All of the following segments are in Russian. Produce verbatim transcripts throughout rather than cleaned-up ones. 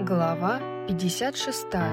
Глава пятьдесят шестая.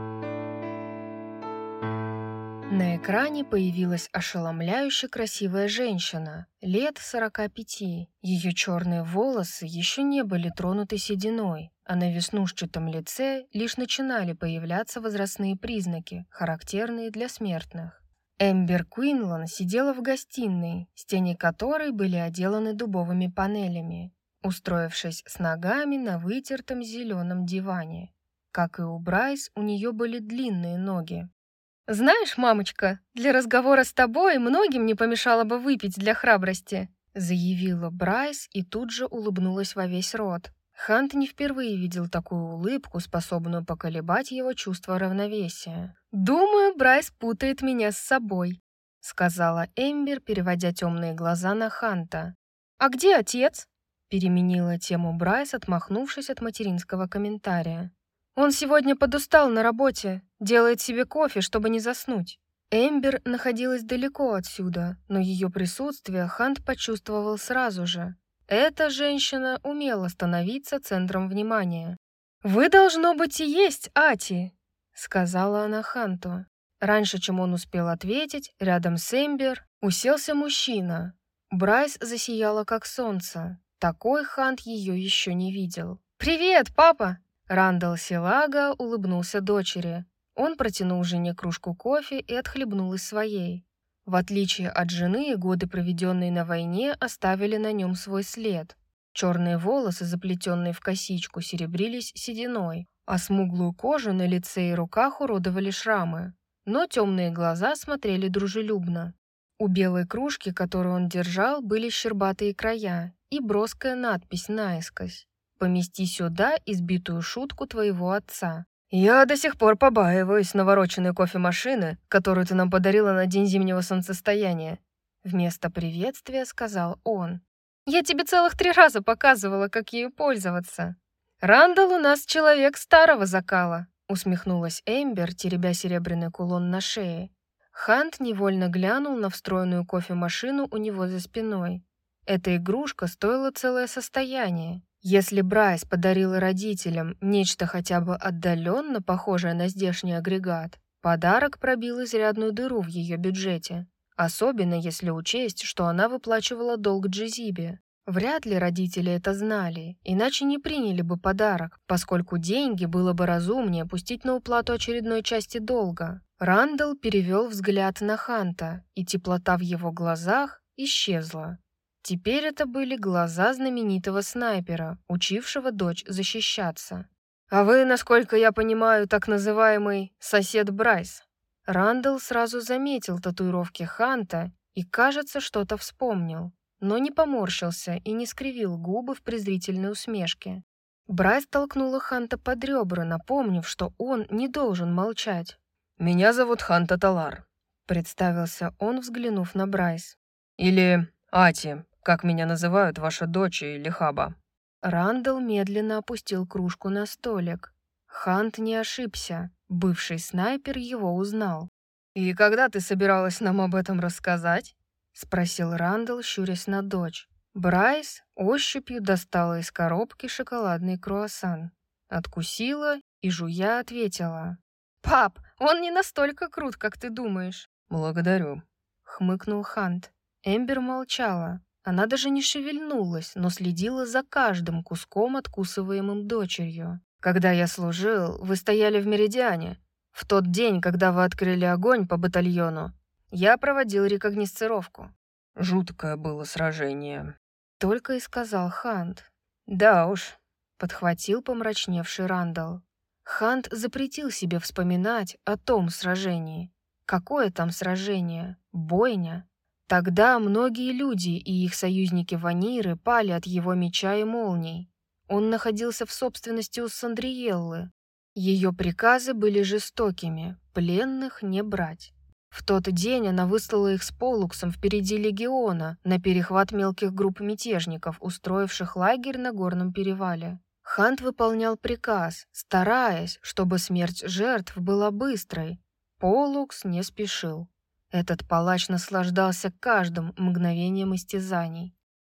На экране появилась ошеломляюще красивая женщина, лет сорока пяти. Ее черные волосы еще не были тронуты сединой, а на веснушчатом лице лишь начинали появляться возрастные признаки, характерные для смертных. Эмбер Куинлан сидела в гостиной, стены которой были отделаны дубовыми панелями, устроившись с ногами на вытертом зеленом диване. Как и у Брайс, у нее были длинные ноги. «Знаешь, мамочка, для разговора с тобой многим не помешало бы выпить для храбрости», заявила Брайс и тут же улыбнулась во весь рот. Хант не впервые видел такую улыбку, способную поколебать его чувство равновесия. «Думаю, Брайс путает меня с собой», сказала Эмбер, переводя темные глаза на Ханта. «А где отец?» Переменила тему Брайс, отмахнувшись от материнского комментария. «Он сегодня подустал на работе, делает себе кофе, чтобы не заснуть». Эмбер находилась далеко отсюда, но ее присутствие Хант почувствовал сразу же. Эта женщина умела становиться центром внимания. «Вы, должно быть, и есть Ати», — сказала она Ханту. Раньше, чем он успел ответить, рядом с Эмбер уселся мужчина. Брайс засияла, как солнце. Такой Хант ее еще не видел. «Привет, папа!» Рандall Силага улыбнулся дочери. Он протянул жене кружку кофе и отхлебнул из своей. В отличие от жены, годы, проведенные на войне, оставили на нем свой след. Черные волосы, заплетенные в косичку, серебрились сединой, а смуглую кожу на лице и руках уродовали шрамы. Но темные глаза смотрели дружелюбно. У белой кружки, которую он держал, были щербатые края и броская надпись наискось: «Помести сюда избитую шутку твоего отца». «Я до сих пор побаиваюсь навороченной кофемашины, которую ты нам подарила на день зимнего солнцестояния», вместо приветствия сказал он. «Я тебе целых три раза показывала, как ею пользоваться». «Рандall у нас человек старого закала», усмехнулась Эмбер, теребя серебряный кулон на шее. Хант невольно глянул на встроенную кофемашину у него за спиной. Эта игрушка стоила целое состояние. Если Брайс подарила родителям нечто хотя бы отдаленно похожее на здешний агрегат, подарок пробил изрядную дыру в ее бюджете. Особенно если учесть, что она выплачивала долг Джезибе. Вряд ли родители это знали, иначе не приняли бы подарок, поскольку деньги было бы разумнее пустить на уплату очередной части долга. Рандall перевел взгляд на Ханта, и теплота в его глазах исчезла. Теперь это были глаза знаменитого снайпера, учившего дочь защищаться. «А вы, насколько я понимаю, так называемый сосед Брайс?» Рандall сразу заметил татуировки Ханта и, кажется, что-то вспомнил, но не поморщился и не скривил губы в презрительной усмешке. Брайс толкнула Ханта под ребра, напомнив, что он не должен молчать. «Меня зовут Хант Аталар», — представился он, взглянув на Брайс. «Или Ати, как меня называют ваша дочь или Хаба». Рандall медленно опустил кружку на столик. Хант не ошибся. Бывший снайпер его узнал. «И когда ты собиралась нам об этом рассказать?» — спросил Рандall, щурясь на дочь. Брайс ощупью достала из коробки шоколадный круассан. Откусила и, жуя, ответила: «Пап, он не настолько крут, как ты думаешь». «Благодарю», — хмыкнул Хант. Эмбер молчала. Она даже не шевельнулась, но следила за каждым куском, откусываемым дочерью. «Когда я служил, вы стояли в Меридиане. В тот день, когда вы открыли огонь по батальону, я проводил рекогносцировку». «Жуткое было сражение», — только и сказал Хант. «Да уж», — подхватил помрачневший Рандall. Хант запретил себе вспоминать о том сражении. Какое там сражение? Бойня? Тогда многие люди и их союзники-ваниры пали от его меча и молний. Он находился в собственности у Сандриеллы. Ее приказы были жестокими — пленных не брать. В тот день она выслала их с Полуксом впереди легиона на перехват мелких групп мятежников, устроивших лагерь на горном перевале. Хант выполнял приказ, стараясь, чтобы смерть жертв была быстрой. Полукс не спешил. Этот палач наслаждался каждым мгновением истязаний.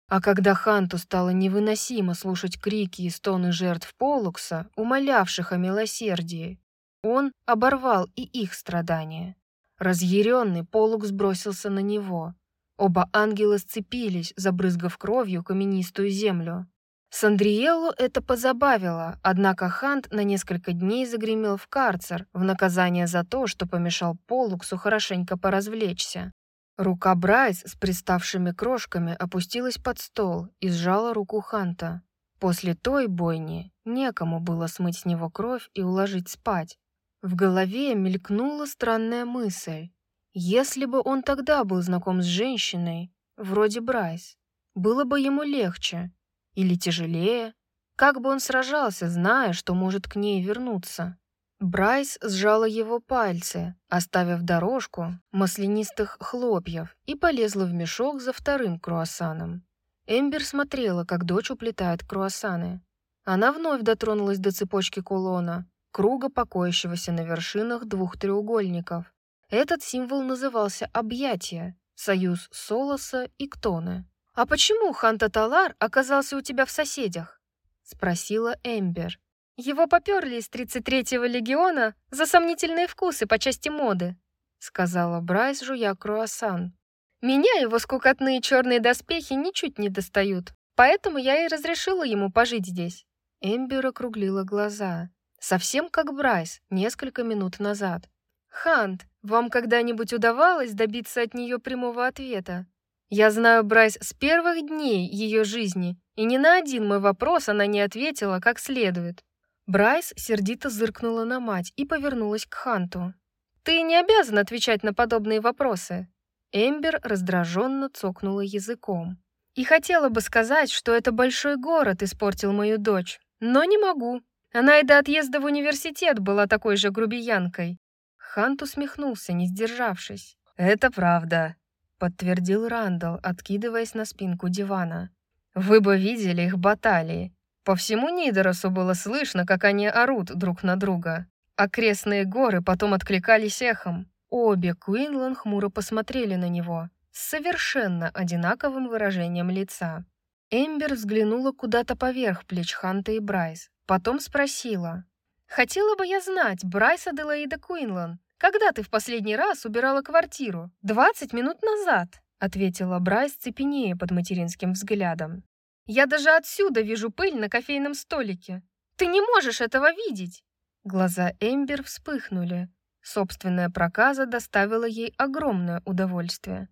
А когда Ханту стало невыносимо слушать крики и стоны жертв Поллукса, умолявших о милосердии, он оборвал и их страдания. Разъяренный, Поллукс бросился на него. Оба ангела сцепились, забрызгав кровью каменистую землю. Сандриеллу это позабавило, однако Хант на несколько дней загремел в карцер в наказание за то, что помешал Поллуксу хорошенько поразвлечься. Рука Брайс с приставшими крошками опустилась под стол и сжала руку Ханта. После той бойни некому было смыть с него кровь и уложить спать. В голове мелькнула странная мысль. Если бы он тогда был знаком с женщиной, вроде Брайс, было бы ему легче или тяжелее? Как бы он сражался, зная, что может к ней вернуться? Брайс сжала его пальцы, оставив дорожку маслянистых хлопьев, и полезла в мешок за вторым круассаном. Эмбер смотрела, как дочь уплетает круассаны. Она вновь дотронулась до цепочки кулона, круга, покоящегося на вершинах двух треугольников. Этот символ назывался «Объятие», союз Солоса и Ктоны. «А почему Ханта-Талар оказался у тебя в соседях?» — спросила Эмбер. «Его поперли из тридцать третьего легиона за сомнительные вкусы по части моды», — сказала Брайс, жуя круассан. «Меня его скукотные черные доспехи ничуть не достают, поэтому я и разрешила ему пожить здесь». Эмбер округлила глаза, совсем как Брайс несколько минут назад. «Хант, вам когда-нибудь удавалось добиться от нее прямого ответа? Я знаю Брайс с первых дней ее жизни, и ни на один мой вопрос она не ответила как следует». Брайс сердито зыркнула на мать и повернулась к Ханту. «Ты не обязан отвечать на подобные вопросы». Эмбер раздраженно цокнула языком. «И хотела бы сказать, что это большой город испортил мою дочь, но не могу. Она и до отъезда в университет была такой же грубиянкой». Хант усмехнулся, не сдержавшись. «Это правда», — подтвердил Рандall, откидываясь на спинку дивана. «Вы бы видели их баталии. По всему Нидоросу было слышно, как они орут друг на друга. Окрестные горы потом откликались эхом». Обе Куинлан хмуро посмотрели на него с совершенно одинаковым выражением лица. Эмбер взглянула куда-то поверх плеч Ханта и Брайс, потом спросила. «Хотела бы я знать, Брайс Аделаида Куинлан, когда ты в последний раз убирала квартиру? Двадцать минут назад», — ответила Брайс, цепенея под материнским взглядом. «Я даже отсюда вижу пыль на кофейном столике. Ты не можешь этого видеть!» Глаза Эмбер вспыхнули. Собственная проказа доставила ей огромное удовольствие.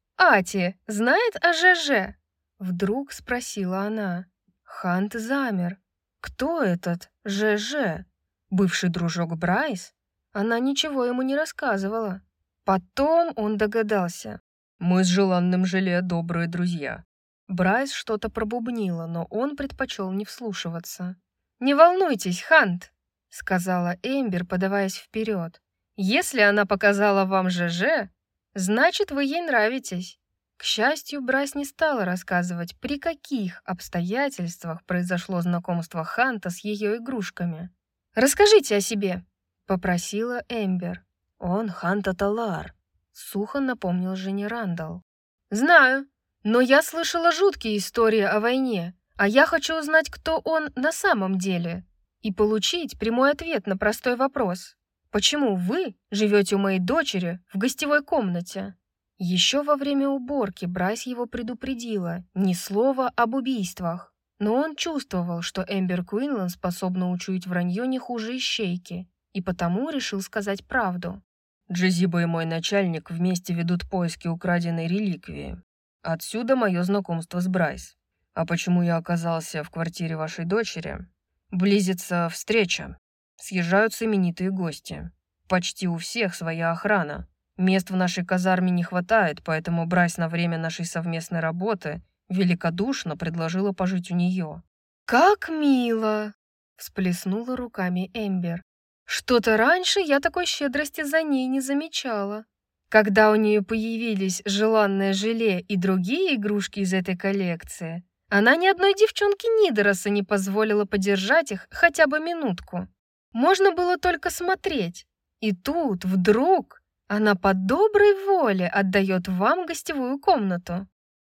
«Ати знает о ЖЖ?» — вдруг спросила она. Хант замер. «Кто этот ЖЖ? Бывший дружок Брайс?» Она ничего ему не рассказывала. Потом он догадался. «Мы с желанным желе добрые друзья». Брайс что-то пробубнила, но он предпочел не вслушиваться. «Не волнуйтесь, Хант», — сказала Эмбер, подаваясь вперед. «Если она показала вам ЖЖ, значит, вы ей нравитесь». К счастью, Брайс не стала рассказывать, при каких обстоятельствах произошло знакомство Ханта с ее игрушками. «Расскажите о себе», — попросила Эмбер. «Он Ханта-Талар», — сухо напомнил жене Рандall. «Знаю, но я слышала жуткие истории о войне, а я хочу узнать, кто он на самом деле, и получить прямой ответ на простой вопрос. Почему вы живете у моей дочери в гостевой комнате?» Еще во время уборки Брайс его предупредила ни слова об убийствах, но он чувствовал, что Эмбер Куинлан способна учуять вранье не хуже ищейки, и потому решил сказать правду. «Джезиба и мой начальник вместе ведут поиски украденной реликвии. Отсюда мое знакомство с Брайс. А почему я оказался в квартире вашей дочери? Близится встреча. Съезжаются именитые гости. Почти у всех своя охрана. Мест в нашей казарме не хватает, поэтому Брайс на время нашей совместной работы великодушно предложила пожить у нее». «Как мило!» — всплеснула руками Эмбер. «Что-то раньше я такой щедрости за ней не замечала. Когда у нее появились желанное желе и другие игрушки из этой коллекции, она ни одной девчонке Нидороса не позволила подержать их хотя бы минутку. Можно было только смотреть. И тут вдруг она по доброй воле отдает вам гостевую комнату».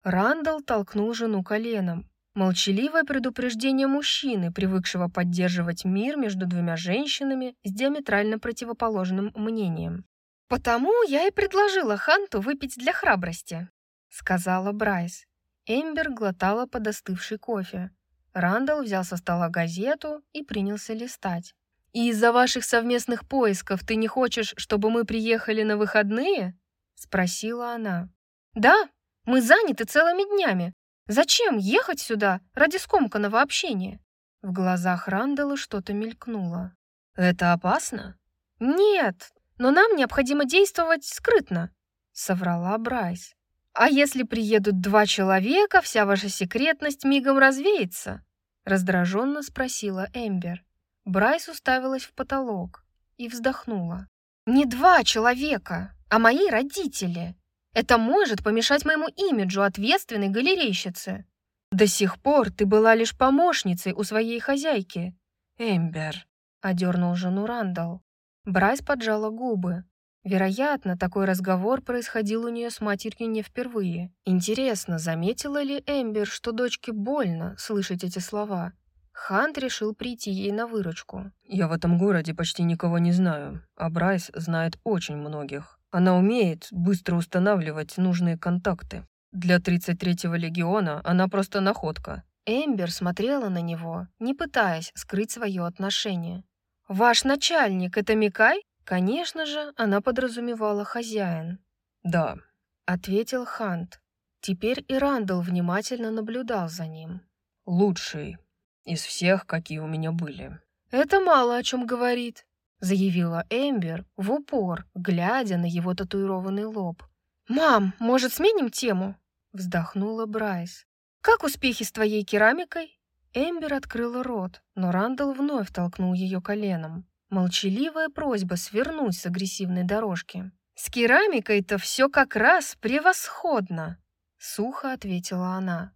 Рандall толкнул жену коленом. Молчаливое предупреждение мужчины, привыкшего поддерживать мир между двумя женщинами с диаметрально противоположным мнением. «Потому я и предложила Ханту выпить для храбрости», — сказала Брайс. Эмбер глотала подостывший кофе. Рандall взял со стола газету и принялся листать. «И из-за ваших совместных поисков ты не хочешь, чтобы мы приехали на выходные?» — спросила она. «Да, мы заняты целыми днями. Зачем ехать сюда ради скомканного общения?» В глазах Рандалла что-то мелькнуло. «Это опасно?» «Нет, но нам необходимо действовать скрытно», — соврала Брайс. «А если приедут два человека, вся ваша секретность мигом развеется?» — раздраженно спросила Эмбер. Брайс уставилась в потолок и вздохнула. «Не два человека, а мои родители. Это может помешать моему имиджу ответственной галерейщицы. До сих пор ты была лишь помощницей у своей хозяйки». «Эмбер», — одернул жену Рандалл. Брайс поджала губы. Вероятно, такой разговор происходил у нее с матерью не впервые. Интересно, заметила ли Эмбер, что дочке больно слышать эти слова? Хант решил прийти ей на выручку. «Я в этом городе почти никого не знаю, а Брайс знает очень многих. Она умеет быстро устанавливать нужные контакты. Для тридцать третьего легиона она просто находка». Эмбер смотрела на него, не пытаясь скрыть свое отношение. «Ваш начальник — это Микай?» Конечно же, она подразумевала хозяин. «Да», — ответил Хант. Теперь и Рандалл внимательно наблюдал за ним. «Лучший из всех, какие у меня были». «Это мало о чем говорит», — заявила Эмбер в упор, глядя на его татуированный лоб. «Мам, может, сменим тему?» — вздохнула Брайс. «Как успехи с твоей керамикой?» Эмбер открыла рот, но Рандалл вновь толкнул ее коленом. Молчаливая просьба свернуть с агрессивной дорожки. «С керамикой-то все как раз превосходно!» — сухо ответила она.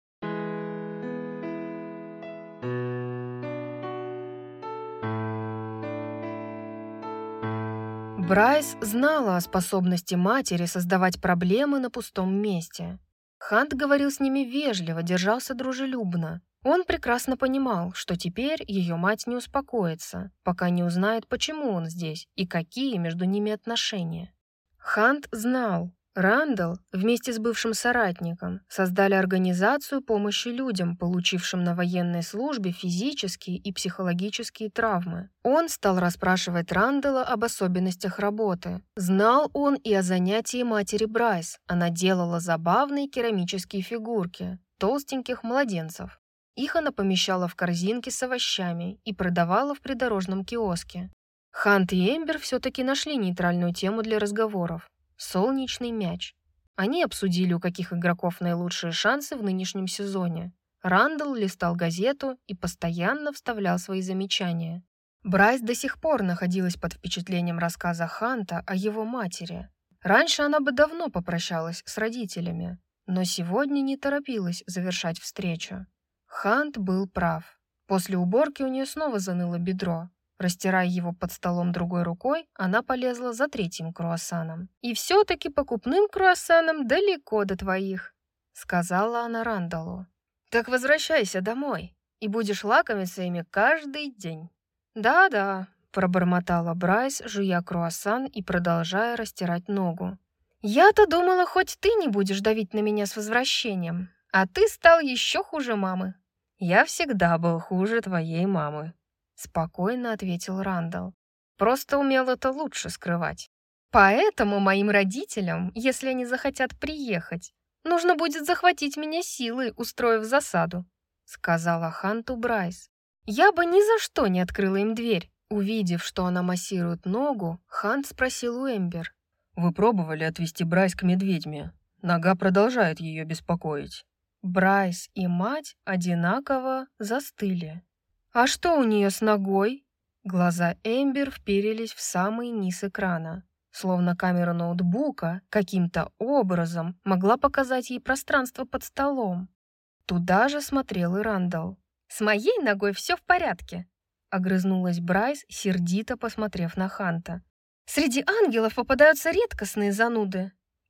Брайс знала о способности матери создавать проблемы на пустом месте. Хант говорил с ними вежливо, держался дружелюбно. Он прекрасно понимал, что теперь ее мать не успокоится, пока не узнает, почему он здесь и какие между ними отношения. Хант знал, Рандалл вместе с бывшим соратником создали организацию помощи людям, получившим на военной службе физические и психологические травмы. Он стал расспрашивать Рандалла об особенностях работы. Знал он и о занятии матери Брайс. Она делала забавные керамические фигурки толстеньких младенцев. Их она помещала в корзинки с овощами и продавала в придорожном киоске. Хант и Эмбер все-таки нашли нейтральную тему для разговоров – солнечный мяч. Они обсудили, у каких игроков наилучшие шансы в нынешнем сезоне. Рандалл листал газету и постоянно вставлял свои замечания. Брайс до сих пор находилась под впечатлением рассказа Ханта о его матери. Раньше она бы давно попрощалась с родителями, но сегодня не торопилась завершать встречу. Хант был прав. После уборки у нее снова заныло бедро. Растирая его под столом другой рукой, она полезла за третьим круассаном. «И все-таки покупным круассаном далеко до твоих», — сказала она Рандаллу. «Так возвращайся домой, и будешь лакомиться ими каждый день». «Да-да», — пробормотала Брайс, жуя круассан и продолжая растирать ногу. «Я-то думала, хоть ты не будешь давить на меня с возвращением, а ты стал еще хуже мамы». «Я всегда был хуже твоей мамы», — спокойно ответил Рандалл. «Просто умел это лучше скрывать. Поэтому моим родителям, если они захотят приехать, нужно будет захватить меня силой, устроив засаду», — сказала Ханту Брайс. «Я бы ни за что не открыла им дверь». Увидев, что она массирует ногу, Хант спросил у Эмбер. «Вы пробовали отвезти Брайс к медведьме? Нога продолжает ее беспокоить». Брайс и мать одинаково застыли. «А что у нее с ногой?» Глаза Эмбер вперились в самый низ экрана, словно камера ноутбука каким-то образом могла показать ей пространство под столом. Туда же смотрел и Рандалл. «С моей ногой все в порядке», — огрызнулась Брайс, сердито посмотрев на Ханта. «Среди ангелов попадаются редкостные зануды».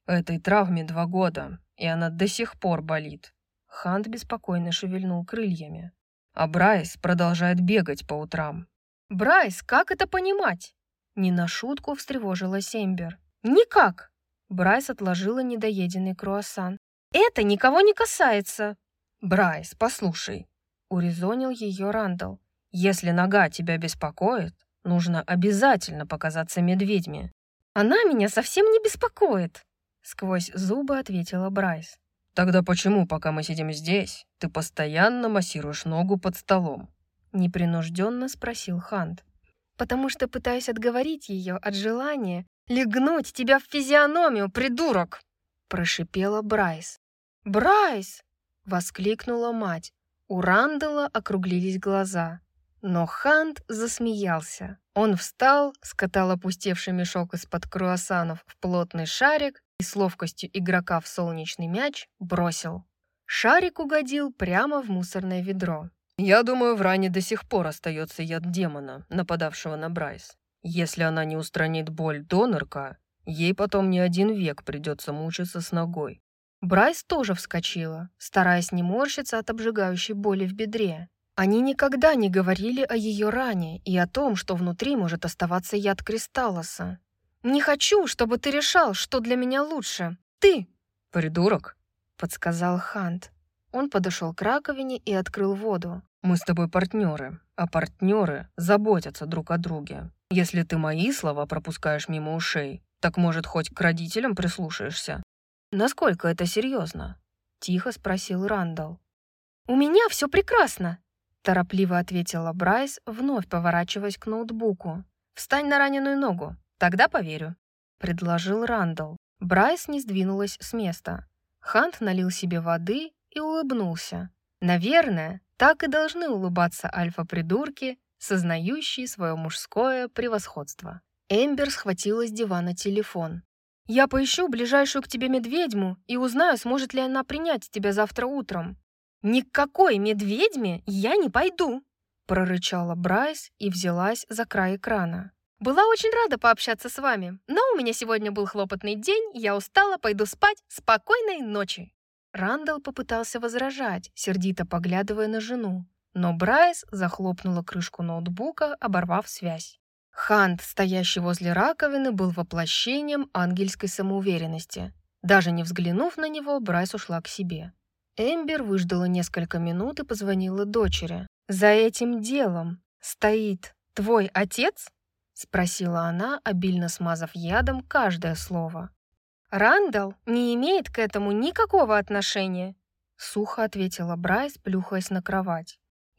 Этой травме два года, и она до сих пор болит. Хант беспокойно шевельнул крыльями. А Брайс продолжает бегать по утрам. «Брайс, как это понимать?» Не на шутку встревожилась Эмбер. «Никак!» Брайс отложила недоеденный круассан. «Это никого не касается!» «Брайс, послушай!» Урезонил ее Рандall. «Если нога тебя беспокоит, нужно обязательно показаться медведьми». «Она меня совсем не беспокоит!» Сквозь зубы ответила Брайс. «Тогда почему, пока мы сидим здесь, ты постоянно массируешь ногу под столом?» Непринужденно спросил Хант. «Потому что пытаюсь отговорить ее от желания легнуть тебя в физиономию, придурок!» Прошипела Брайс. «Брайс!» — воскликнула мать. У Рандала округлились глаза. Но Хант засмеялся. Он встал, скатал опустевший мешок из-под круассанов в плотный шарик и с ловкостью игрока в солнечный мяч бросил. Шарик угодил прямо в мусорное ведро. «Я думаю, в ране до сих пор остается яд демона, нападавшего на Брайс. Если она не устранит боль до нырка, ей потом не один век придется мучиться с ногой». Брайс тоже вскочила, стараясь не морщиться от обжигающей боли в бедре. Они никогда не говорили о ее ране и о том, что внутри может оставаться яд Кристаллоса. «Не хочу, чтобы ты решал, что для меня лучше. Ты!» «Придурок!» — подсказал Хант. Он подошел к раковине и открыл воду. «Мы с тобой партнеры, а партнеры заботятся друг о друге. Если ты мои слова пропускаешь мимо ушей, так, может, хоть к родителям прислушаешься?» «Насколько это серьезно?» — тихо спросил Рандall. «У меня все прекрасно!» — торопливо ответила Брайс, вновь поворачиваясь к ноутбуку. «Встань на раненую ногу, тогда поверю», — предложил Рандall. Брайс не сдвинулась с места. Хант налил себе воды и улыбнулся. Наверное, так и должны улыбаться альфа-придурки, сознающие свое мужское превосходство. Эмбер схватила с дивана телефон. «Я поищу ближайшую к тебе медведьму и узнаю, сможет ли она принять тебя завтра утром». «Ни к какой медведьме я не пойду!» прорычала Брайс и взялась за край экрана. «Была очень рада пообщаться с вами, но у меня сегодня был хлопотный день, я устала, пойду спать. Спокойной ночи!» Рандall попытался возражать, сердито поглядывая на жену, но Брайс захлопнула крышку ноутбука, оборвав связь. Хант, стоящий возле раковины, был воплощением ангельской самоуверенности. Даже не взглянув на него, Брайс ушла к себе. Эмбер выждала несколько минут и позвонила дочери. «За этим делом стоит твой отец?» — спросила она, обильно смазав ядом каждое слово. «Рандall не имеет к этому никакого отношения», — сухо ответила Брайс, плюхаясь на кровать.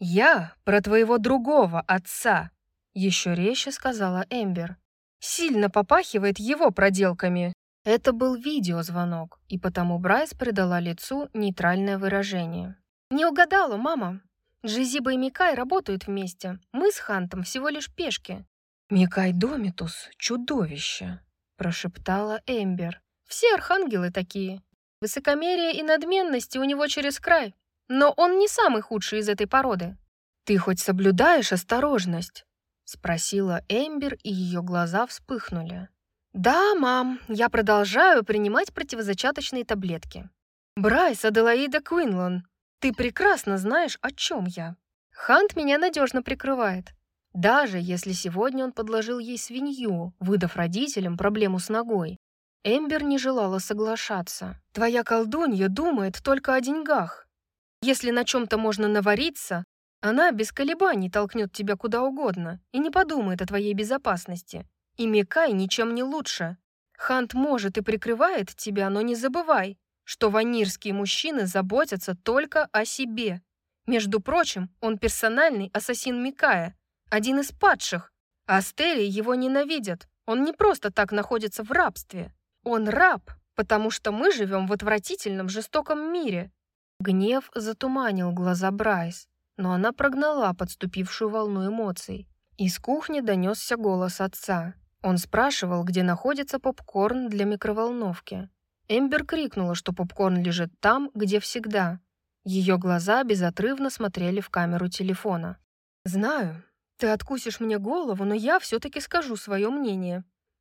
«Я про твоего другого отца», — еще резче сказала Эмбер. «Сильно попахивает его проделками». Это был видеозвонок, и потому Брайс придала лицу нейтральное выражение. «Не угадала, мама. Джизиба и Микай работают вместе. Мы с Хантом всего лишь пешки». «Микай Домитус — чудовище», — прошептала Эмбер. «Все архангелы такие. Высокомерие и надменность у него через край. Но он не самый худший из этой породы». «Ты хоть соблюдаешь осторожность?» — спросила Эмбер, и ее глаза вспыхнули. «Да, мам, я продолжаю принимать противозачаточные таблетки». «Брайс Аделаида Квинлан, ты прекрасно знаешь, о чем я. Хант меня надежно прикрывает. Даже если сегодня он подложил ей свинью, выдав родителям проблему с ногой». Эмбер не желала соглашаться. «Твоя колдунья думает только о деньгах. Если на чем-то можно навариться, она без колебаний толкнет тебя куда угодно и не подумает о твоей безопасности. И Микай ничем не лучше. Хант может и прикрывает тебя, но не забывай, что ванирские мужчины заботятся только о себе. Между прочим, он персональный ассасин Микая, один из падших. А Астерии его ненавидят. Он не просто так находится в рабстве. Он раб, потому что мы живем в отвратительном, жестоком мире». Гнев затуманил глаза Брайс, но она прогнала подступившую волну эмоций. Из кухни донесся голос отца. Он спрашивал, где находится попкорн для микроволновки. Эмбер крикнула, что попкорн лежит там, где всегда. Ее глаза безотрывно смотрели в камеру телефона. «Знаю, ты откусишь мне голову, но я все-таки скажу свое мнение.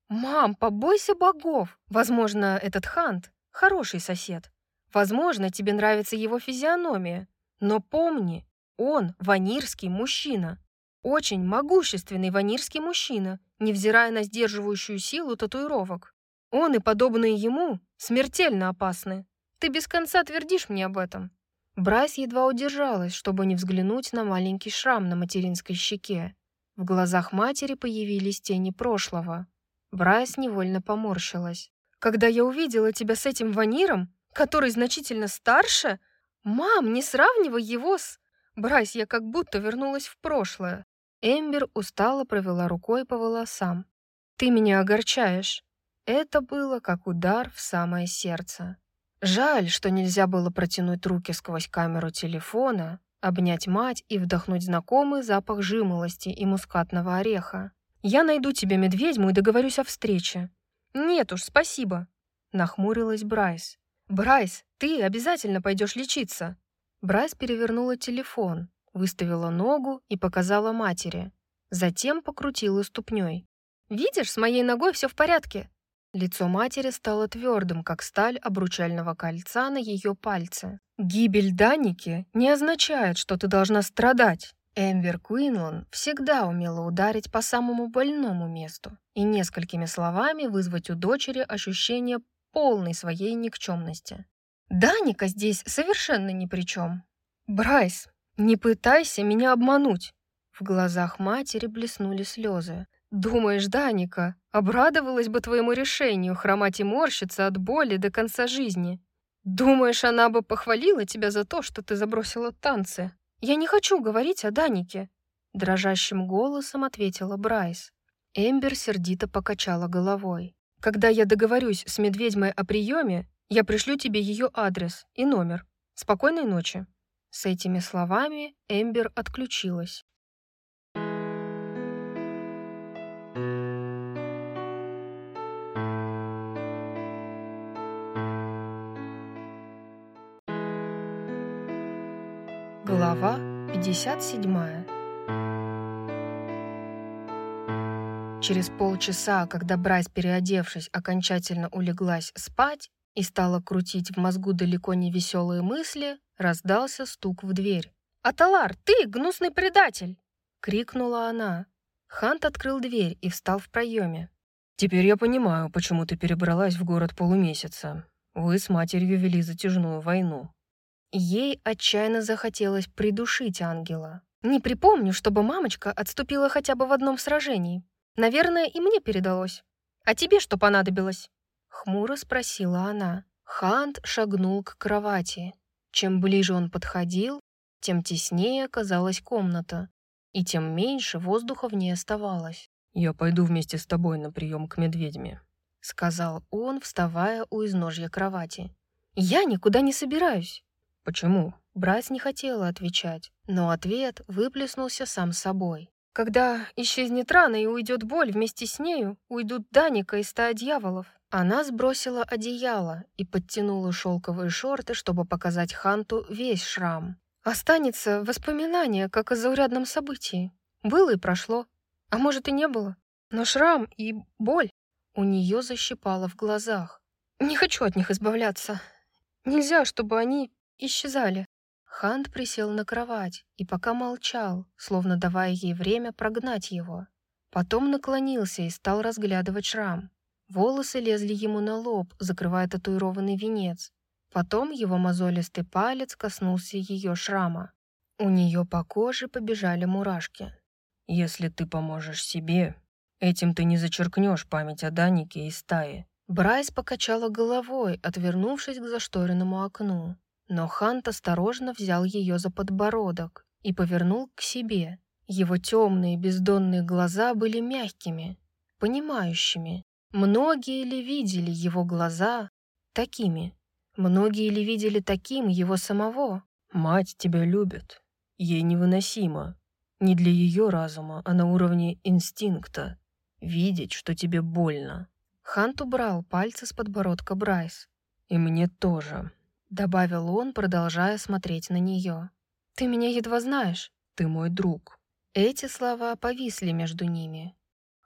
«Мам, побойся богов! Возможно, этот Хант — хороший сосед. Возможно, тебе нравится его физиономия. Но помни, он ванирский мужчина. Очень могущественный ванирский мужчина, невзирая на сдерживающую силу татуировок. Он и подобные ему смертельно опасны. Ты без конца твердишь мне об этом». Брайс едва удержалась, чтобы не взглянуть на маленький шрам на материнской щеке. В глазах матери появились тени прошлого. Брайс невольно поморщилась. «Когда я увидела тебя с этим ваниром, который значительно старше... Мам, не сравнивай его с... Брайс, я как будто вернулась в прошлое». Эмбер устало провела рукой по волосам. «Ты меня огорчаешь». Это было как удар в самое сердце. Жаль, что нельзя было протянуть руки сквозь камеру телефона, обнять мать и вдохнуть знакомый запах жимолости и мускатного ореха. «Я найду тебе медведьму и договорюсь о встрече». «Нет уж, спасибо», — нахмурилась Брайс. «Брайс, ты обязательно пойдешь лечиться». Брайс перевернула телефон, выставила ногу и показала матери. Затем покрутила ступней. «Видишь, с моей ногой все в порядке». Лицо матери стало твердым, как сталь обручального кольца на ее пальце. «Гибель Даники не означает, что ты должна страдать». Эмбер Куинлан всегда умела ударить по самому больному месту и несколькими словами вызвать у дочери ощущение полной своей никчемности. «Даника здесь совершенно ни при чем». «Брайс, не пытайся меня обмануть». В глазах матери блеснули слезы. «Думаешь, Даника обрадовалась бы твоему решению хромать и морщиться от боли до конца жизни? Думаешь, она бы похвалила тебя за то, что ты забросила танцы? Я не хочу говорить о Данике», — дрожащим голосом ответила Брайс. Эмбер сердито покачала головой. «Когда я договорюсь с медведьмой о приеме, я пришлю тебе ее адрес и номер. Спокойной ночи». С этими словами Эмбер отключилась. Глава пятьдесят седьмая. Через полчаса, когда Брайс, переодевшись, окончательно улеглась спать и стала крутить в мозгу далеко не веселые мысли, раздался стук в дверь. «Аталар, ты гнусный предатель!» — крикнула она. Хант открыл дверь и встал в проеме. «Теперь я понимаю, почему ты перебралась в город полумесяца. Вы с матерью вели затяжную войну». Ей отчаянно захотелось придушить ангела. «Не припомню, чтобы мамочка отступила хотя бы в одном сражении. Наверное, и мне передалось. А тебе что понадобилось?» Хмуро спросила она. Хант шагнул к кровати. Чем ближе он подходил, тем теснее казалась комната, и тем меньше воздуха в ней оставалось. «Я пойду вместе с тобой на прием к медведьме», — сказал он, вставая у изножья кровати. «Я никуда не собираюсь». «Почему?» Брайс не хотела отвечать, но ответ выплеснулся сам собой. «Когда исчезнет рана и уйдет боль, вместе с нею уйдут Даника и стая дьяволов». Она сбросила одеяло и подтянула шелковые шорты, чтобы показать Ханту весь шрам. «Останется воспоминание, как о заурядном событии. Было и прошло. А может, и не было. Но шрам и боль у нее защипало в глазах. Не хочу от них избавляться. Нельзя, чтобы они исчезали». Хант присел на кровать и пока молчал, словно давая ей время прогнать его. Потом наклонился и стал разглядывать шрам. Волосы лезли ему на лоб, закрывая татуированный венец. Потом его мозолистый палец коснулся ее шрама. У нее по коже побежали мурашки. «Если ты поможешь себе, этим ты не зачеркнешь память о Данике и стае». Брайс покачала головой, отвернувшись к зашторенному окну. Но Хант осторожно взял ее за подбородок и повернул к себе. Его темные бездонные глаза были мягкими, понимающими. Многие ли видели его глаза такими? Многие ли видели таким его самого? «Мать тебя любит. Ей невыносимо. Не для ее разума, а на уровне инстинкта. Видеть, что тебе больно». Хант убрал пальцы с подбородка Брайс. «И мне тоже», — добавил он, продолжая смотреть на нее. «Ты меня едва знаешь». «Ты мой друг». Эти слова повисли между ними.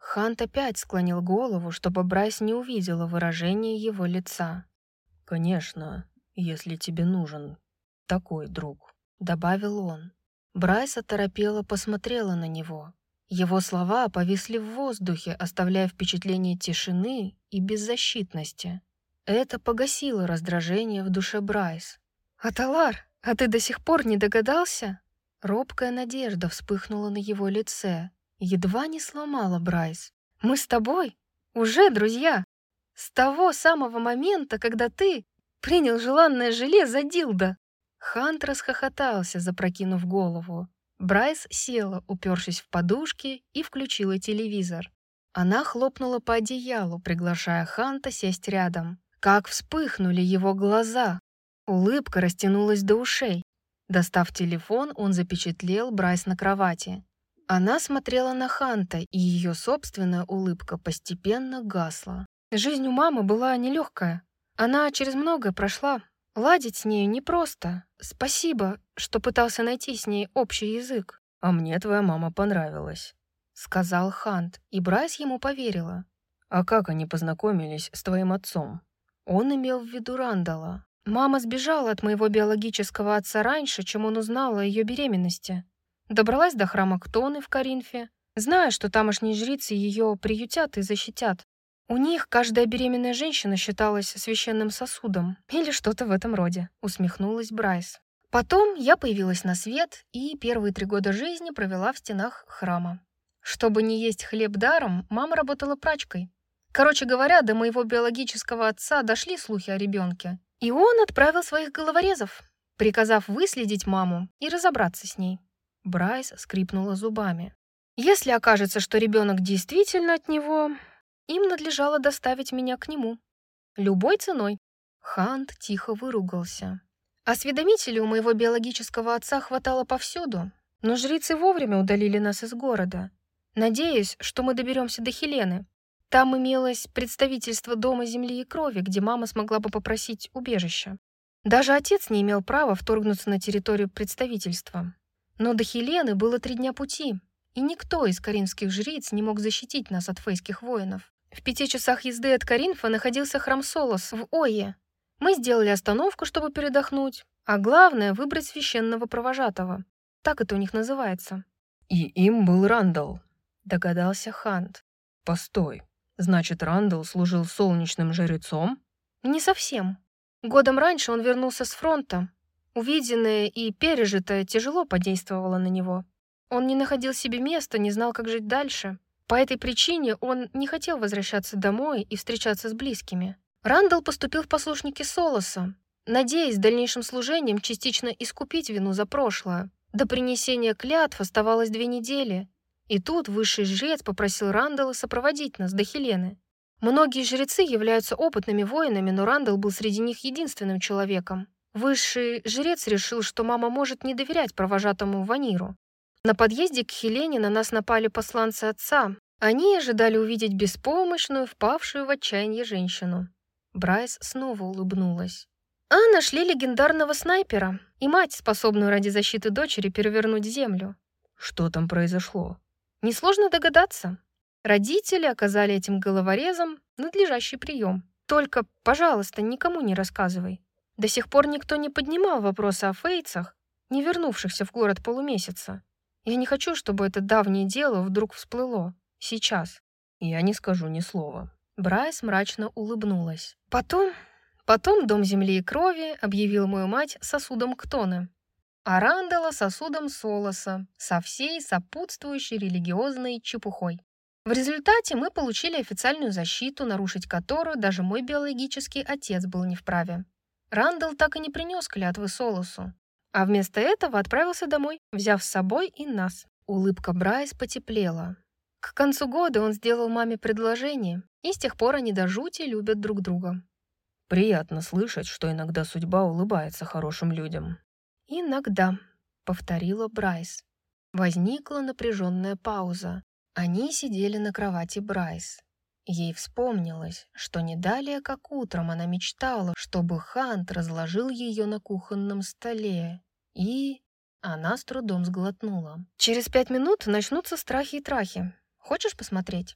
Хант опять склонил голову, чтобы Брайс не увидела выражение его лица. «Конечно, если тебе нужен такой друг», — добавил он. Брайс оторопела посмотрела на него. Его слова повисли в воздухе, оставляя впечатление тишины и беззащитности. Это погасило раздражение в душе Брайс. «Аталар, а ты до сих пор не догадался?» Робкая надежда вспыхнула на его лице. Едва не сломала Брайс. «Мы с тобой уже друзья. С того самого момента, когда ты принял желанное желе за дилдо». Хант расхохотался, запрокинув голову. Брайс села, упершись в подушки, и включила телевизор. Она хлопнула по одеялу, приглашая Ханта сесть рядом. Как вспыхнули его глаза! Улыбка растянулась до ушей. Достав телефон, он запечатлел Брайс на кровати. Она смотрела на Ханта, и ее собственная улыбка постепенно гасла. Жизнь у мамы была нелегкая. Она через многое прошла. Ладить с нею непросто. Спасибо, что пытался найти с ней общий язык. «А мне твоя мама понравилась», — сказал Хант, и Брайс ему поверила. «А как они познакомились с твоим отцом?» Он имел в виду Рандала. Мама сбежала от моего биологического отца раньше, чем он узнал о ее беременности. Добралась до храма Ктоны в Коринфе, зная, что тамошние жрицы ее приютят и защитят. У них каждая беременная женщина считалась священным сосудом или что-то в этом роде, усмехнулась Брайс. Потом я появилась на свет и первые три года жизни провела в стенах храма. Чтобы не есть хлеб даром, мама работала прачкой. Короче говоря, до моего биологического отца дошли слухи о ребенке, и он отправил своих головорезов, приказав выследить маму и разобраться с ней. Брайс скрипнула зубами. Если окажется, что ребенок действительно от него, им надлежало доставить меня к нему. Любой ценой. Хант тихо выругался. Осведомителей у моего биологического отца хватало повсюду, но жрицы вовремя удалили нас из города, надеясь, что мы доберемся до Хелены. Там имелось представительство Дома земли и крови, где мама смогла бы попросить убежища. Даже отец не имел права вторгнуться на территорию представительства. Но до Хелены было три дня пути, и никто из коринфских жриц не мог защитить нас от фейских воинов. В пяти часах езды от Коринфа находился храм Солос в Ое. Мы сделали остановку, чтобы передохнуть, а главное — выбрать священного провожатого. Так это у них называется. «И им был Рандал», — догадался Хант. «Постой, значит, Рандал служил солнечным жрецом?» «Не совсем. Годом раньше он вернулся с фронта. Увиденное и пережитое тяжело подействовало на него. Он не находил себе места, не знал, как жить дальше. По этой причине он не хотел возвращаться домой и встречаться с близкими. Рандал поступил в послушники Солоса, надеясь дальнейшим служением частично искупить вину за прошлое. До принесения клятв оставалось две недели. И тут высший жрец попросил Рандала сопроводить нас до Хелены. Многие жрецы являются опытными воинами, но Рандал был среди них единственным человеком. Высший жрец решил, что мама может не доверять провожатому Ваниру. На подъезде к Хелене на нас напали посланцы отца. Они ожидали увидеть беспомощную, впавшую в отчаяние женщину. Брайс снова улыбнулась. А нашли легендарного снайпера и мать, способную ради защиты дочери перевернуть землю. Что там произошло? Несложно догадаться. Родители оказали этим головорезам надлежащий прием. Только, пожалуйста, никому не рассказывай. До сих пор никто не поднимал вопроса о фейцах, не вернувшихся в город полумесяца. Я не хочу, чтобы это давнее дело вдруг всплыло. Сейчас. Я не скажу ни слова. Брайс мрачно улыбнулась. Потом, потом Дом земли и крови объявил мою мать сосудом Ктоны, а Рандала сосудом Солоса со всей сопутствующей религиозной чепухой. В результате мы получили официальную защиту, нарушить которую даже мой биологический отец был не вправе. Рандал так и не принес клятвы Солосу, а вместо этого отправился домой, взяв с собой и нас. Улыбка Брайс потеплела. К концу года он сделал маме предложение, и с тех пор они до жути любят друг друга. Приятно слышать, что иногда судьба улыбается хорошим людям. «Иногда», — повторила Брайс. Возникла напряженная пауза. Они сидели на кровати Брайс. Ей вспомнилось, что не далее, как утром, она мечтала, чтобы Хант разложил ее на кухонном столе. И она с трудом сглотнула. «Через пять минут начнутся страхи и трахи. Хочешь посмотреть?»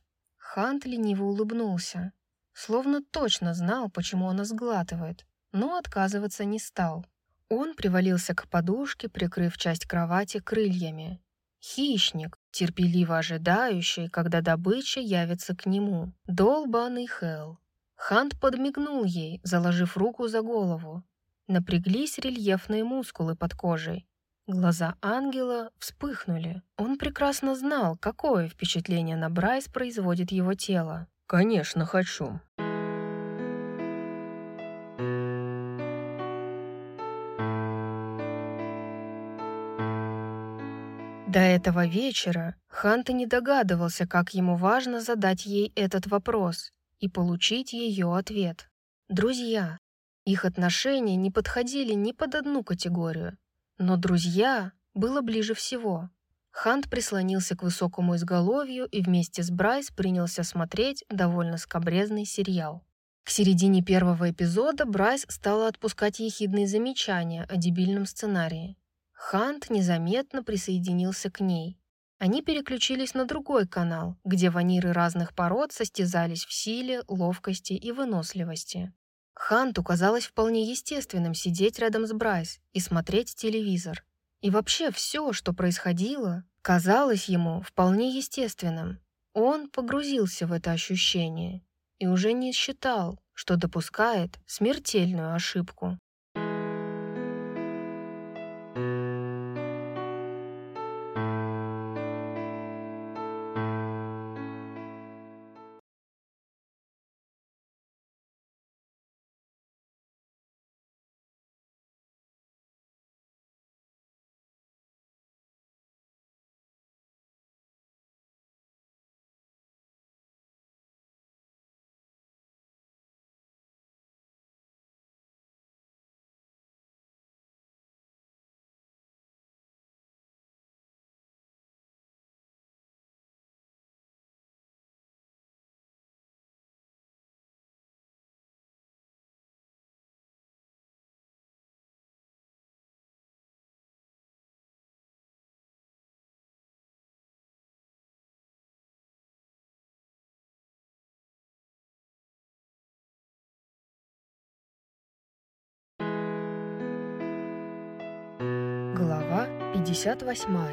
Хант лениво улыбнулся, словно точно знал, почему она сглатывает, но отказываться не стал. Он привалился к подушке, прикрыв часть кровати крыльями. Хищник, терпеливо ожидающий, когда добыча явится к нему. Долбаный Хэл. Хант подмигнул ей, заложив руку за голову. Напряглись рельефные мускулы под кожей. Глаза ангела вспыхнули. Он прекрасно знал, какое впечатление на Брайс производит его тело. «Конечно, хочу». До этого вечера Хант и не догадывался, как ему важно задать ей этот вопрос и получить ее ответ. Друзья. Их отношения не подходили ни под одну категорию, но друзья было ближе всего. Хант прислонился к высокому изголовью и вместе с Брайс принялся смотреть довольно скабрезный сериал. К середине первого эпизода Брайс стала отпускать ехидные замечания о дебильном сценарии. Хант незаметно присоединился к ней. Они переключились на другой канал, где ваниры разных пород состязались в силе, ловкости и выносливости. Ханту казалось вполне естественным сидеть рядом с Брайс и смотреть телевизор. И вообще все, что происходило, казалось ему вполне естественным. Он погрузился в это ощущение и уже не считал, что допускает смертельную ошибку. Глава пятьдесят восьмая.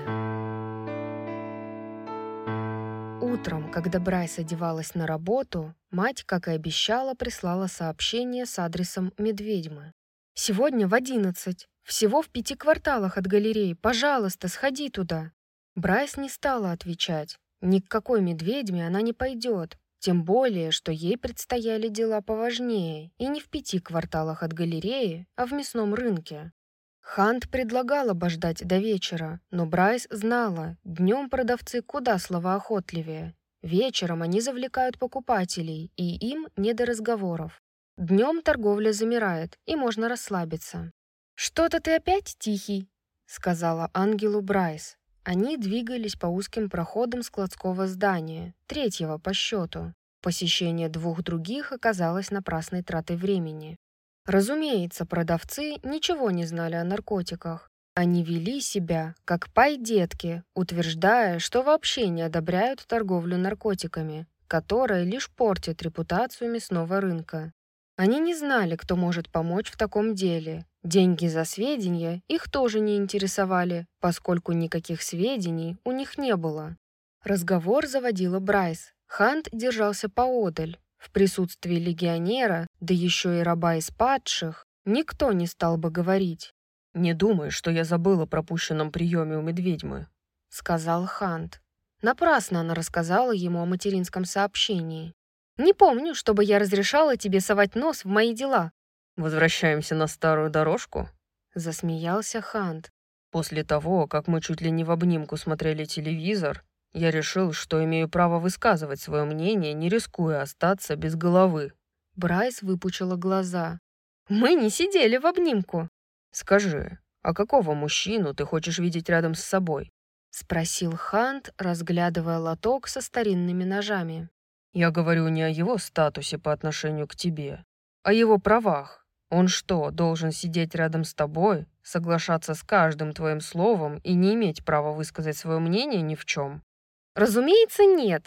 Утром, когда Брайс одевалась на работу, мать, как и обещала, прислала сообщение с адресом Медведьмы. «Сегодня в одиннадцать. Всего в пяти кварталах от галереи. Пожалуйста, сходи туда». Брайс не стала отвечать. Ни к какой Медведьме она не пойдет. Тем более, что ей предстояли дела поважнее, и не в пяти кварталах от галереи, а в мясном рынке. Хант предлагал обождать до вечера, но Брайс знала, днем продавцы куда словоохотливее. Вечером они завлекают покупателей, и им не до разговоров. Днем торговля замирает, и можно расслабиться. «Что-то ты опять тихий», — сказала ангелу Брайс. Они двигались по узким проходам складского здания, третьего по счету. Посещение двух других оказалось напрасной тратой времени. Разумеется, продавцы ничего не знали о наркотиках. Они вели себя, как пай-детки, утверждая, что вообще не одобряют торговлю наркотиками, которая лишь портит репутацию мясного рынка. Они не знали, кто может помочь в таком деле. Деньги за сведения их тоже не интересовали, поскольку никаких сведений у них не было. Разговор заводила Брайс. Хант держался поодаль. В присутствии легионера, да еще и раба из падших, никто не стал бы говорить. «Не думай, что я забыл о пропущенном приеме у Медведьмы», — сказал Хант. Напрасно она рассказала ему о материнском сообщении. «Не помню, чтобы я разрешала тебе совать нос в мои дела». «Возвращаемся на старую дорожку?» — засмеялся Хант. «После того, как мы чуть ли не в обнимку смотрели телевизор, я решил, что имею право высказывать свое мнение, не рискуя остаться без головы». Брайс выпучила глаза. «Мы не сидели в обнимку». «Скажи, а какого мужчину ты хочешь видеть рядом с собой?» — спросил Хант, разглядывая лоток со старинными ножами. «Я говорю не о его статусе по отношению к тебе, а о его правах. Он что, должен сидеть рядом с тобой, соглашаться с каждым твоим словом и не иметь права высказать свое мнение ни в чем?» «Разумеется, нет.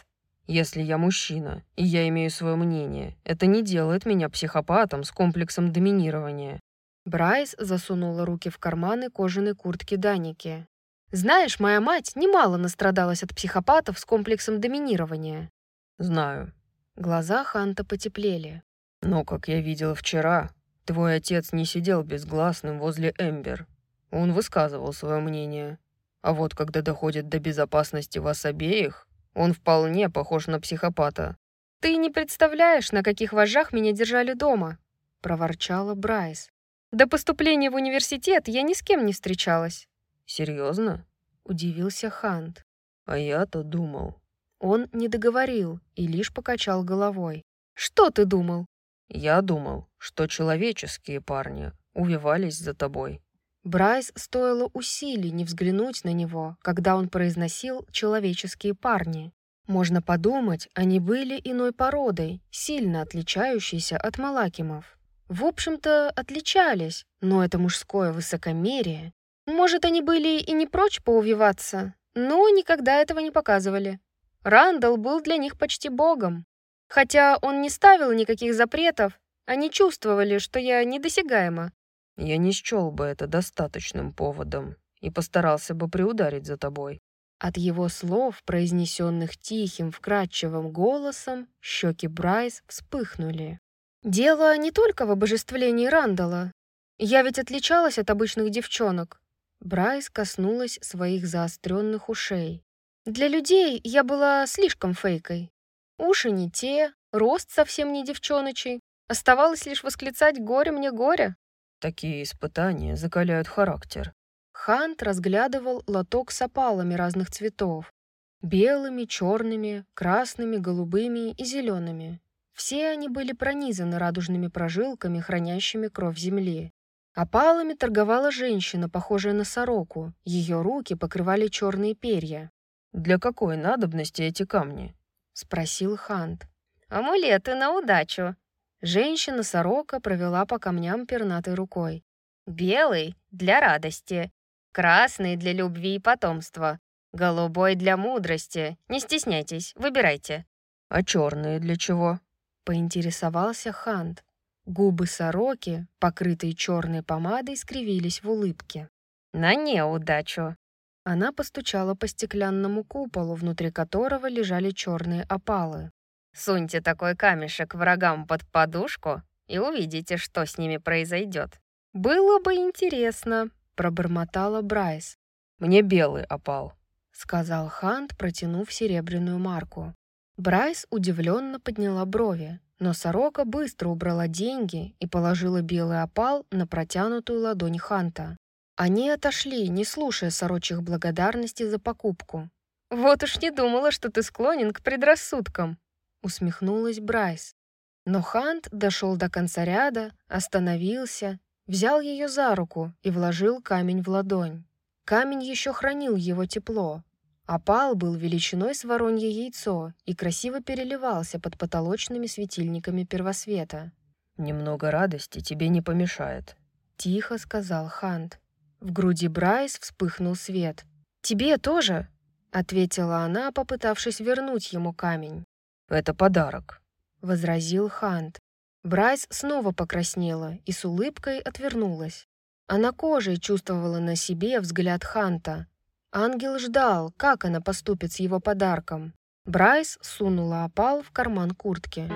Если я мужчина, и я имею свое мнение, это не делает меня психопатом с комплексом доминирования». Брайс засунула руки в карманы кожаной куртки Даники. «Знаешь, моя мать немало настрадалась от психопатов с комплексом доминирования». «Знаю». Глаза Ханта потеплели. «Но, как я видел вчера, твой отец не сидел безгласным возле Эмбер. Он высказывал свое мнение. А вот когда доходит до безопасности вас обеих, он вполне похож на психопата». «Ты не представляешь, на каких вожжах меня держали дома», — проворчала Брайс. «До поступления в университет я ни с кем не встречалась». «Серьезно?» — удивился Хант. «А я-то думал». Он не договорил и лишь покачал головой. «Что ты думал?» «Я думал, что человеческие парни увивались за тобой». Брайс стоило усилий не взглянуть на него, когда он произносил «человеческие парни». Можно подумать, они были иной породой, сильно отличающейся от Малакимов. В общем-то, отличались, но это мужское высокомерие. Может, они были и не прочь поувиваться, но никогда этого не показывали. Рандall был для них почти богом. Хотя он не ставил никаких запретов, они чувствовали, что я недосягаема. «Я не счел бы это достаточным поводом и постарался бы приударить за тобой». От его слов, произнесенных тихим, вкрадчивым голосом, щеки Брайс вспыхнули. «Дело не только в обожествлении Рандалла. Я ведь отличалась от обычных девчонок». Брайс коснулась своих заостренных ушей. «Для людей я была слишком фейкой. Уши не те, рост совсем не девчоночий. Оставалось лишь восклицать «горе мне, горе». «Такие испытания закаляют характер». Хант разглядывал лоток с опалами разных цветов. Белыми, черными, красными, голубыми и зелеными. Все они были пронизаны радужными прожилками, хранящими кровь земли. Опалами торговала женщина, похожая на сороку. Ее руки покрывали черные перья. «Для какой надобности эти камни?» — спросил Хант. «Амулеты на удачу». Женщина-сорока провела по камням пернатой рукой. «Белый — для радости. Красный — для любви и потомства. Голубой — для мудрости. Не стесняйтесь, выбирайте». «А черные для чего?» — поинтересовался Хант. Губы сороки, покрытые черной помадой, скривились в улыбке. «На неудачу». Она постучала по стеклянному куполу, внутри которого лежали черные опалы. «Суньте такой камешек врагам под подушку и увидите, что с ними произойдет». «Было бы интересно», — пробормотала Брайс. «Мне белый опал», — сказал Хант, протянув серебряную марку. Брайс удивленно подняла брови, но сорока быстро убрала деньги и положила белый опал на протянутую ладонь Ханта. Они отошли, не слушая сорочьих благодарностей за покупку. «Вот уж не думала, что ты склонен к предрассудкам», — усмехнулась Брайс. Но Хант дошел до конца ряда, остановился, взял ее за руку и вложил камень в ладонь. Камень еще хранил его тепло. Опал был величиной с воронье яйцо и красиво переливался под потолочными светильниками первосвета. «Немного радости тебе не помешает», — тихо сказал Хант. В груди Брайс вспыхнул свет. «Тебе тоже?» — ответила она, попытавшись вернуть ему камень. «Это подарок», — возразил Хант. Брайс снова покраснела и с улыбкой отвернулась. Она кожей чувствовала на себе взгляд Ханта. Ангел ждал, как она поступит с его подарком. Брайс сунула опал в карман куртки.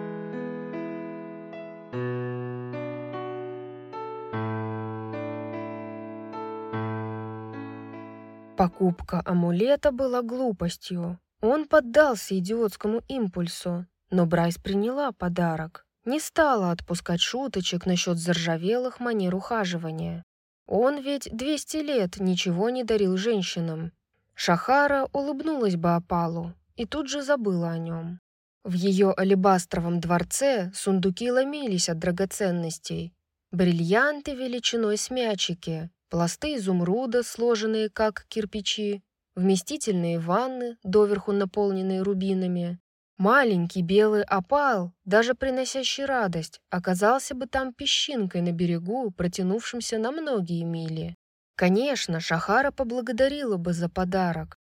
Покупка амулета была глупостью. Он поддался идиотскому импульсу, но Брайс приняла подарок. Не стала отпускать шуточек насчет заржавелых манер ухаживания. Он ведь двести лет ничего не дарил женщинам. Шахара улыбнулась бы опалу и тут же забыла о нем. В ее алебастровом дворце сундуки ломились от драгоценностей. Бриллианты величиной с мячики, пласты изумруда, сложенные как кирпичи, вместительные ванны, доверху наполненные рубинами. Маленький белый опал, даже приносящий радость, оказался бы там песчинкой на берегу, протянувшимся на многие мили. Конечно, Шахара поблагодарила бы за подарок,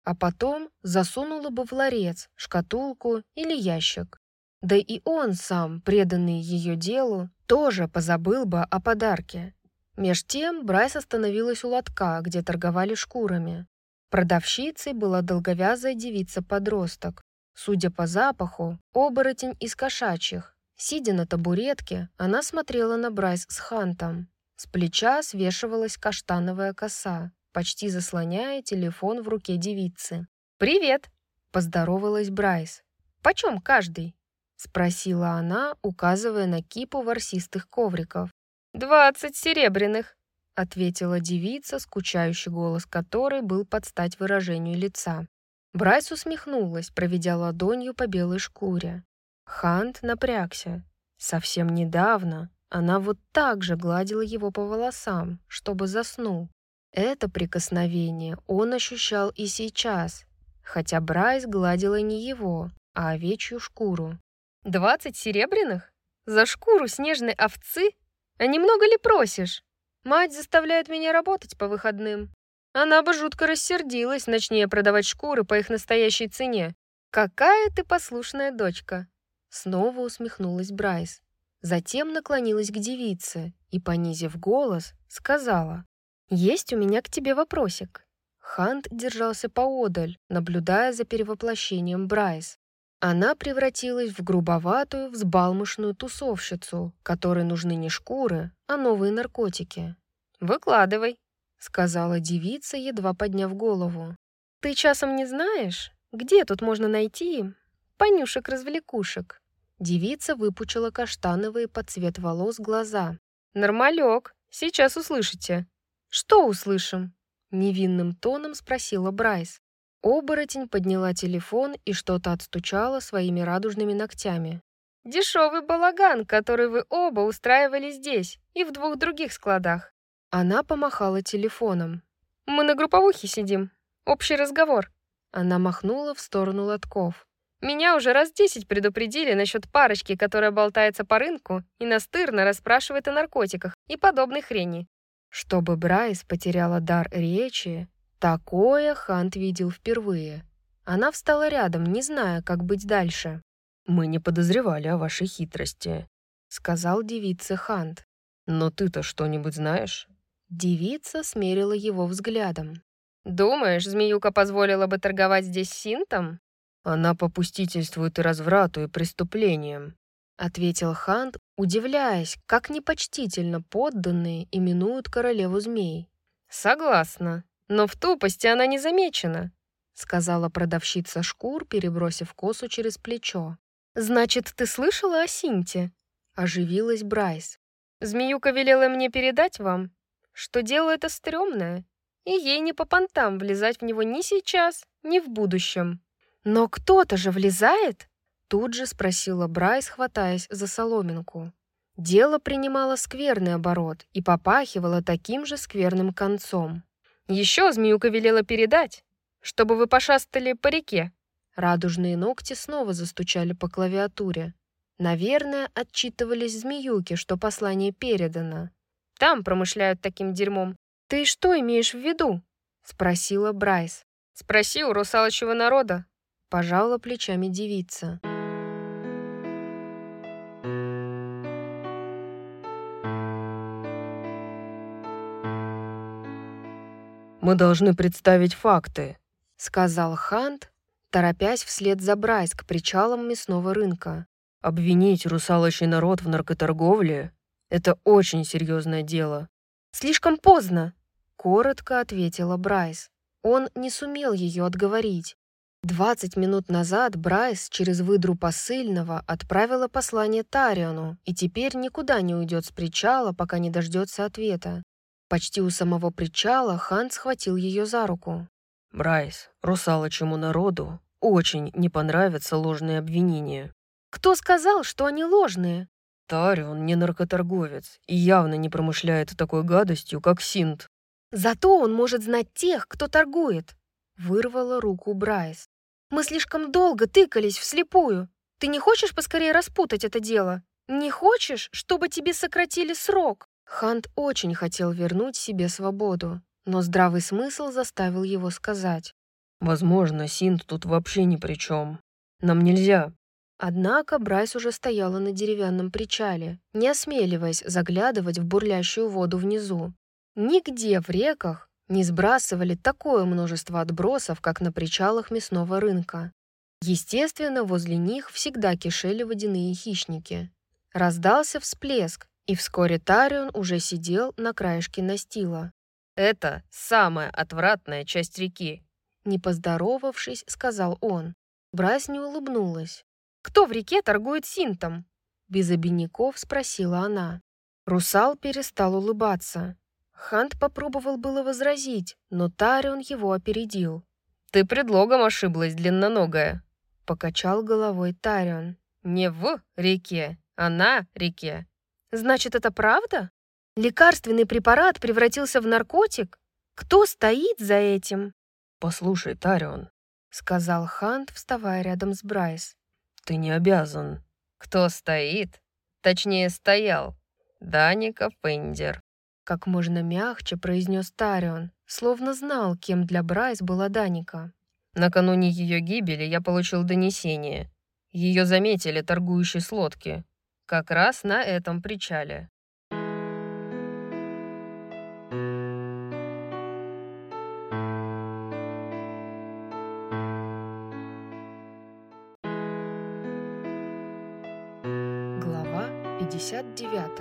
а потом засунула бы в ларец, шкатулку или ящик. Да и он сам, преданный ее делу, тоже позабыл бы о подарке. Меж тем Брайс остановилась у лотка, где торговали шкурами. Продавщицей была долговязая девица-подросток. Судя по запаху, оборотень из кошачьих. Сидя на табуретке, она смотрела на Брайс с Хантом. С плеча свешивалась каштановая коса, почти заслоняя телефон в руке девицы. «Привет!» – поздоровалась Брайс. «Почем каждый?» – спросила она, указывая на кипу ворсистых ковриков. «Двадцать серебряных», — ответила девица, скучающий голос которой был под стать выражению лица. Брайс усмехнулась, проведя ладонью по белой шкуре. Хант напрягся. Совсем недавно она вот так же гладила его по волосам, чтобы заснул. Это прикосновение он ощущал и сейчас, хотя Брайс гладила не его, а овечью шкуру. «Двадцать серебряных? За шкуру снежной овцы? А немного ли просишь? Мать заставляет меня работать по выходным. Она бы жутко рассердилась, начни я продавать шкуры по их настоящей цене. Какая ты послушная дочка!» Снова усмехнулась Брайс. Затем наклонилась к девице и, понизив голос, сказала: «Есть у меня к тебе вопросик». Хант держался поодаль, наблюдая за перевоплощением Брайс. Она превратилась в грубоватую, взбалмошную тусовщицу, которой нужны не шкуры, а новые наркотики. «Выкладывай», — сказала девица, едва подняв голову. «Ты часом не знаешь, где тут можно найти понюшек-развлекушек?» Девица выпучила каштановые под цвет волос глаза. «Нормалек, сейчас услышите». «Что услышим?» — невинным тоном спросила Брайс. Оборотень подняла телефон и что-то отстучала своими радужными ногтями. «Дешевый балаган, который вы оба устраивали здесь и в двух других складах». Она помахала телефоном. «Мы на групповухе сидим. Общий разговор». Она махнула в сторону лотков. «Меня уже раз десять предупредили насчет парочки, которая болтается по рынку и настырно расспрашивает о наркотиках и подобной хрени». Чтобы Брайс потеряла дар речи, такое Хант видел впервые. Она встала рядом, не зная, как быть дальше. «Мы не подозревали о вашей хитрости», — сказал девице Хант. «Но ты-то что-нибудь знаешь?» Девица смерила его взглядом. «Думаешь, змеюка позволила бы торговать здесь синтом?» «Она попустительствует и разврату, и преступлениям», — ответил Хант, удивляясь, как непочтительно подданные именуют королеву змей. «Согласна, но в тупости она не замечена», — сказала продавщица шкур, перебросив косу через плечо. «Значит, ты слышала о Синте?» — оживилась Брайс. «Змеюка велела мне передать вам, что дело это стрёмное, и ей не по понтам влезать в него ни сейчас, ни в будущем». «Но кто-то же влезает?» — тут же спросила Брайс, хватаясь за соломинку. Дело принимало скверный оборот и попахивало таким же скверным концом. «Еще змеюка велела передать, чтобы вы пошастали по реке». Радужные ногти снова застучали по клавиатуре. Наверное, отчитывались змеюки, что послание передано. «Там промышляют таким дерьмом. Ты что имеешь в виду?» — спросила Брайс. «Спроси у русалочьего народа», — пожала плечами девица. «Мы должны представить факты», — сказал Хант, торопясь вслед за Брайс к причалам мясного рынка. «Обвинить русалочий народ в наркоторговле — это очень серьезное дело». «Слишком поздно», — коротко ответила Брайс. Он не сумел ее отговорить. Двадцать минут назад Брайс через выдру посыльного отправила послание Тариону и теперь никуда не уйдет с причала, пока не дождется ответа. Почти у самого причала Хант схватил ее за руку. «Брайс, русалочьему народу очень не понравятся ложные обвинения». «Кто сказал, что они ложные?» «Тарион не наркоторговец и явно не промышляет такой гадостью, как Синт». «Зато он может знать тех, кто торгует», — вырвала руку Брайс. «Мы слишком долго тыкались вслепую. Ты не хочешь поскорее распутать это дело? Не хочешь, чтобы тебе сократили срок?» Хант очень хотел вернуть себе свободу, но здравый смысл заставил его сказать: Возможно, Синт тут вообще ни при чем. Нам нельзя. Однако Брайс уже стояла на деревянном причале, не осмеливаясь заглядывать в бурлящую воду внизу. Нигде в реках не сбрасывали такое множество отбросов, как на причалах мясного рынка. Естественно, возле них всегда кишели водяные хищники. Раздался всплеск, и вскоре Тарион уже сидел на краешке настила. Это самая отвратная часть реки. Не поздоровавшись, сказал он. Брайс не улыбнулась. «Кто в реке торгует синтом?» Без обиняков спросила она. Русал перестал улыбаться. Хант попробовал было возразить, но Тарион его опередил. «Ты предлогом ошиблась, длинноногая», — покачал головой Тарион. «Не в реке, а на реке». «Значит, это правда? Лекарственный препарат превратился в наркотик? Кто стоит за этим?» «Послушай, Тарион», — сказал Хант, вставая рядом с Брайс. «Ты не обязан». «Кто стоит? Точнее, стоял. Даника Фендер», — как можно мягче произнес Тарион, словно знал, кем для Брайс была Даника. «Накануне ее гибели я получил донесение. Ее заметили торгующей с лодки. Как раз на этом причале». Глава пятьдесят девятая.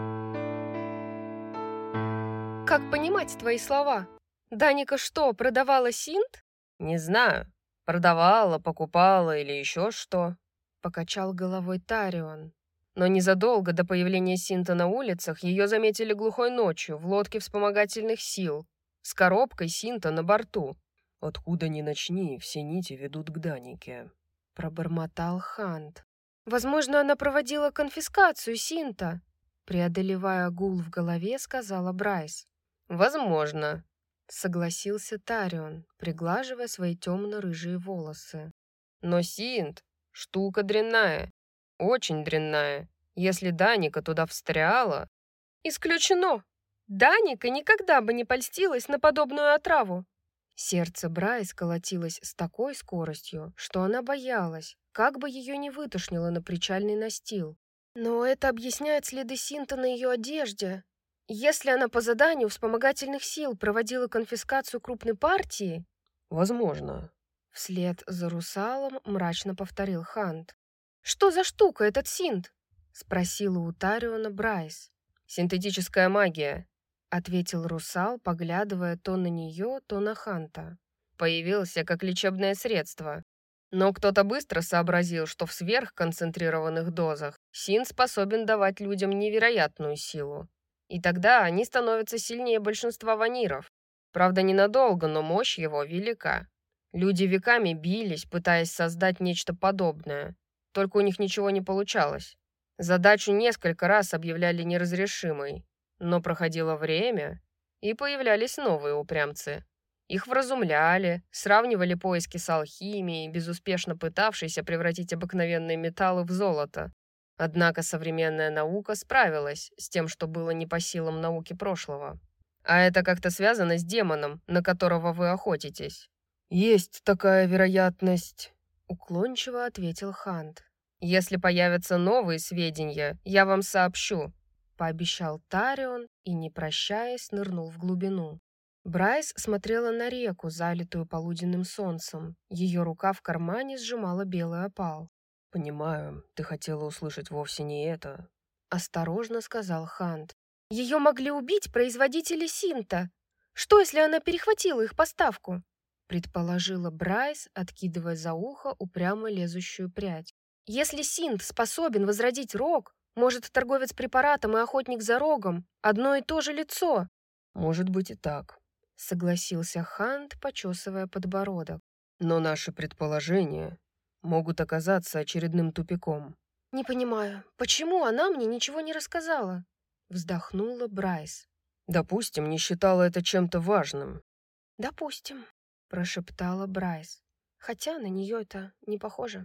«Как понимать твои слова? Даника что, продавала синт?» «Не знаю. Продавала, покупала или еще что», — покачал головой Тарион. «Но незадолго до появления Синта на улицах ее заметили глухой ночью в лодке вспомогательных сил с коробкой Синта на борту. Откуда ни начни, все нити ведут к Данике», — пробормотал Хант. «Возможно, она проводила конфискацию синта», — преодолевая гул в голове, сказала Брайс. «Возможно», — согласился Тарион, приглаживая свои темно-рыжие волосы. «Но синт — штука дрянная, очень дрянная. Если Даника туда встряла...» «Исключено! Даника никогда бы не польстилась на подобную отраву!» Сердце Брайс колотилось с такой скоростью, что она боялась, как бы ее не вытошнило на причальный настил. Но это объясняет следы синта на ее одежде. Если она по заданию вспомогательных сил проводила конфискацию крупной партии... «Возможно», — вслед за русалом мрачно повторил Хант. «Что за штука этот синт?» — спросила у Тариона Брайс. «Синтетическая магия», — ответил русал, поглядывая то на нее, то на Ханта. «Появился как лечебное средство. Но кто-то быстро сообразил, что в сверхконцентрированных дозах синт способен давать людям невероятную силу. И тогда они становятся сильнее большинства ваниров. Правда, ненадолго, но мощь его велика. Люди веками бились, пытаясь создать нечто подобное. Только у них ничего не получалось. Задачу несколько раз объявляли неразрешимой. Но проходило время, и появлялись новые упрямцы. Их вразумляли, сравнивали поиски с алхимией, безуспешно пытавшейся превратить обыкновенные металлы в золото. Однако современная наука справилась с тем, что было не по силам науки прошлого. А это как-то связано с демоном, на которого вы охотитесь. «Есть такая вероятность», — уклончиво ответил Хант. «Если появятся новые сведения, я вам сообщу», — пообещал Тарион и, не прощаясь, нырнул в глубину. Брайс смотрела на реку, залитую полуденным солнцем. Ее рука в кармане сжимала белый опал. «Понимаю, ты хотела услышать вовсе не это», — осторожно сказал Хант. «Ее могли убить производители синта. Что, если она перехватила их поставку?» — предположила Брайс, откидывая за ухо упрямо лезущую прядь. «Если синт способен возродить рог, может, торговец препаратом и охотник за рогом — одно и то же лицо?» «Может быть и так», — согласился Хант, почесывая подбородок. «Но наши предположения могут оказаться очередным тупиком». «Не понимаю, почему она мне ничего не рассказала?» — вздохнула Брайс. «Допустим, не считала это чем-то важным». «Допустим», — прошептала Брайс, хотя на нее это не похоже.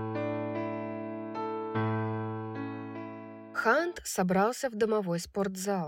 Хант собрался в домовой спортзал.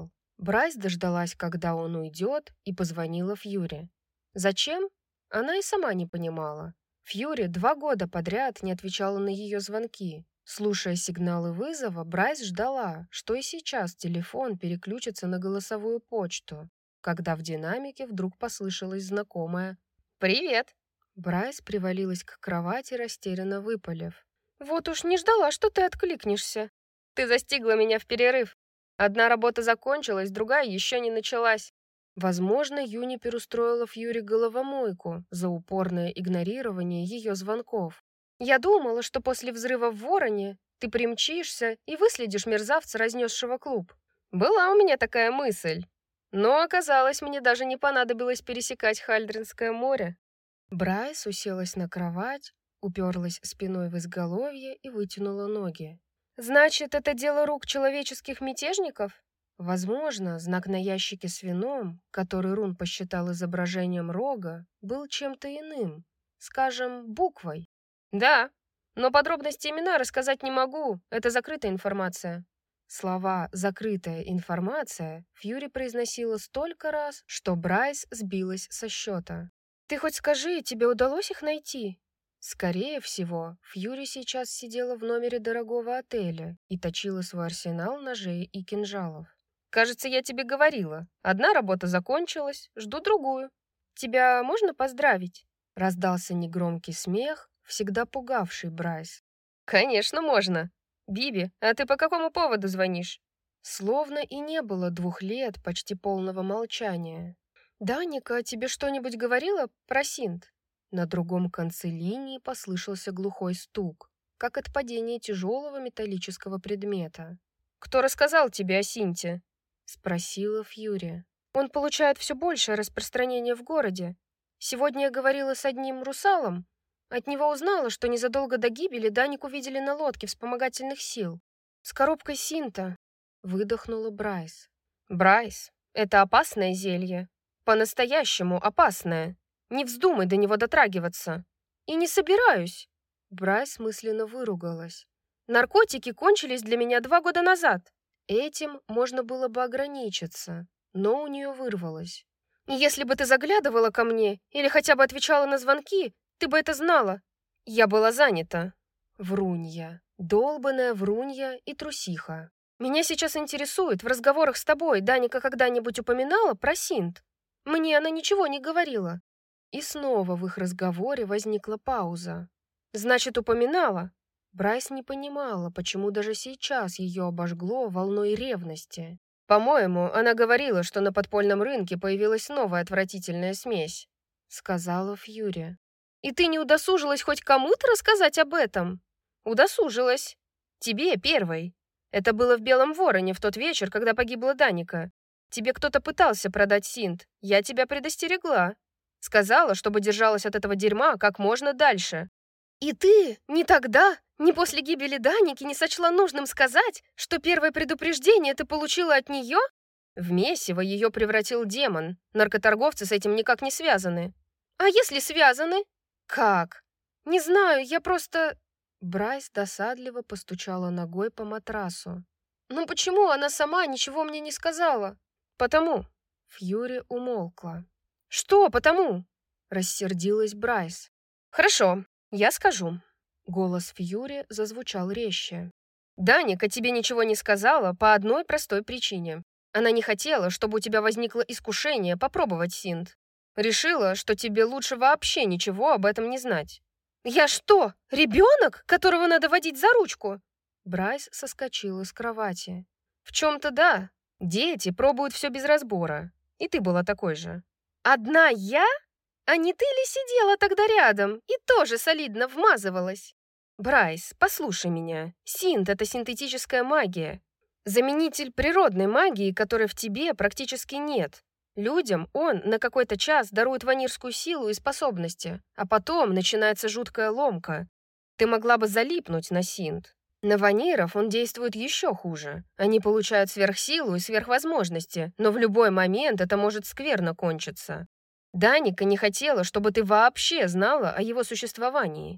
Брайс дождалась, когда он уйдет, и позвонила Фьюри. Зачем? Она и сама не понимала. Фьюри два года подряд не отвечала на ее звонки. Слушая сигналы вызова, Брайс ждала, что и сейчас телефон переключится на голосовую почту, когда в динамике вдруг послышалось знакомое «Привет!». Брайс привалилась к кровати, растерянно выпалив: «Вот уж не ждала, что ты откликнешься. Ты застигла меня в перерыв. Одна работа закончилась, другая еще не началась». Возможно, Юнипер устроила Фьюри головомойку за упорное игнорирование ее звонков. «Я думала, что после взрыва в Вороне ты примчишься и выследишь мерзавца, разнесшего клуб. Была у меня такая мысль. Но оказалось, мне даже не понадобилось пересекать Хальдринское море». Брайс уселась на кровать, уперлась спиной в изголовье и вытянула ноги. «Значит, это дело рук человеческих мятежников?» Возможно, знак на ящике с вином, который Рун посчитал изображением рога, был чем-то иным, скажем, буквой. «Да, но подробности имена рассказать не могу, это закрытая информация». Слова «закрытая информация» Фьюри произносила столько раз, что Брайс сбилась со счета. «Ты хоть скажи, тебе удалось их найти?» Скорее всего, Фьюри сейчас сидела в номере дорогого отеля и точила свой арсенал ножей и кинжалов. «Кажется, я тебе говорила. Одна работа закончилась, жду другую. Тебя можно поздравить?» Раздался негромкий смех, всегда пугавший Брайс. «Конечно, можно. Биби, а ты по какому поводу звонишь?» Словно и не было двух лет почти полного молчания. «Даника тебе что-нибудь говорила про Синт?» На другом конце линии послышался глухой стук, как от падения тяжелого металлического предмета. «Кто рассказал тебе о Синте?» — спросила Фьюри. «Он получает все большее распространение в городе. Сегодня я говорила с одним русалом. От него узнала, что незадолго до гибели Данику видели на лодке вспомогательных сил. С коробкой Синта», — выдохнула Брайс. «Брайс, это опасное зелье. По-настоящему опасное. Не вздумай до него дотрагиваться». «И не собираюсь». Брайс мысленно выругалась. «Наркотики кончились для меня два года назад». Этим можно было бы ограничиться, но у нее вырвалось. «Если бы ты заглядывала ко мне или хотя бы отвечала на звонки, ты бы это знала. Я была занята». Врунья. Долбаная врунья и трусиха. «Меня сейчас интересует, в разговорах с тобой Даника когда-нибудь упоминала про Синт? Мне она ничего не говорила». И снова в их разговоре возникла пауза. «Значит, упоминала?» Брайс не понимала, почему даже сейчас ее обожгло волной ревности. «По-моему, она говорила, что на подпольном рынке появилась новая отвратительная смесь», — сказала Фьюри. «И ты не удосужилась хоть кому-то рассказать об этом?» «Удосужилась. Тебе первой. Это было в Белом Вороне в тот вечер, когда погибла Даника. Тебе кто-то пытался продать Синт. Я тебя предостерегла. Сказала, чтобы держалась от этого дерьма как можно дальше. И ты ни тогда, ни после гибели Даники не сочла нужным сказать, что первое предупреждение ты получила от нее?» В месиво ее превратил демон. Наркоторговцы с этим никак не связаны. «А если связаны?» «Как?» «Не знаю, я просто...» Брайс досадливо постучала ногой по матрасу. «Ну почему она сама ничего мне не сказала?» «Потому...» Фьюри умолкла. «Что потому?» Рассердилась Брайс. «Хорошо, я скажу». Голос Фьюри зазвучал резче. «Даника тебе ничего не сказала по одной простой причине. Она не хотела, чтобы у тебя возникло искушение попробовать Синт. Решила, что тебе лучше вообще ничего об этом не знать». «Я что, ребенок, которого надо водить за ручку?» Брайс соскочила с кровати. «В чем-то да. Дети пробуют все без разбора. И ты была такой же». «Одна я? А не ты ли сидела тогда рядом и тоже солидно вмазывалась?» «Брайс, послушай меня. Синт — это синтетическая магия. Заменитель природной магии, которой в тебе практически нет. Людям он на какой-то час дарует ванирскую силу и способности, а потом начинается жуткая ломка. Ты могла бы залипнуть на Синт. На ваниров он действует еще хуже. Они получают сверхсилу и сверхвозможности, но в любой момент это может скверно кончиться. Даника не хотела, чтобы ты вообще знала о его существовании.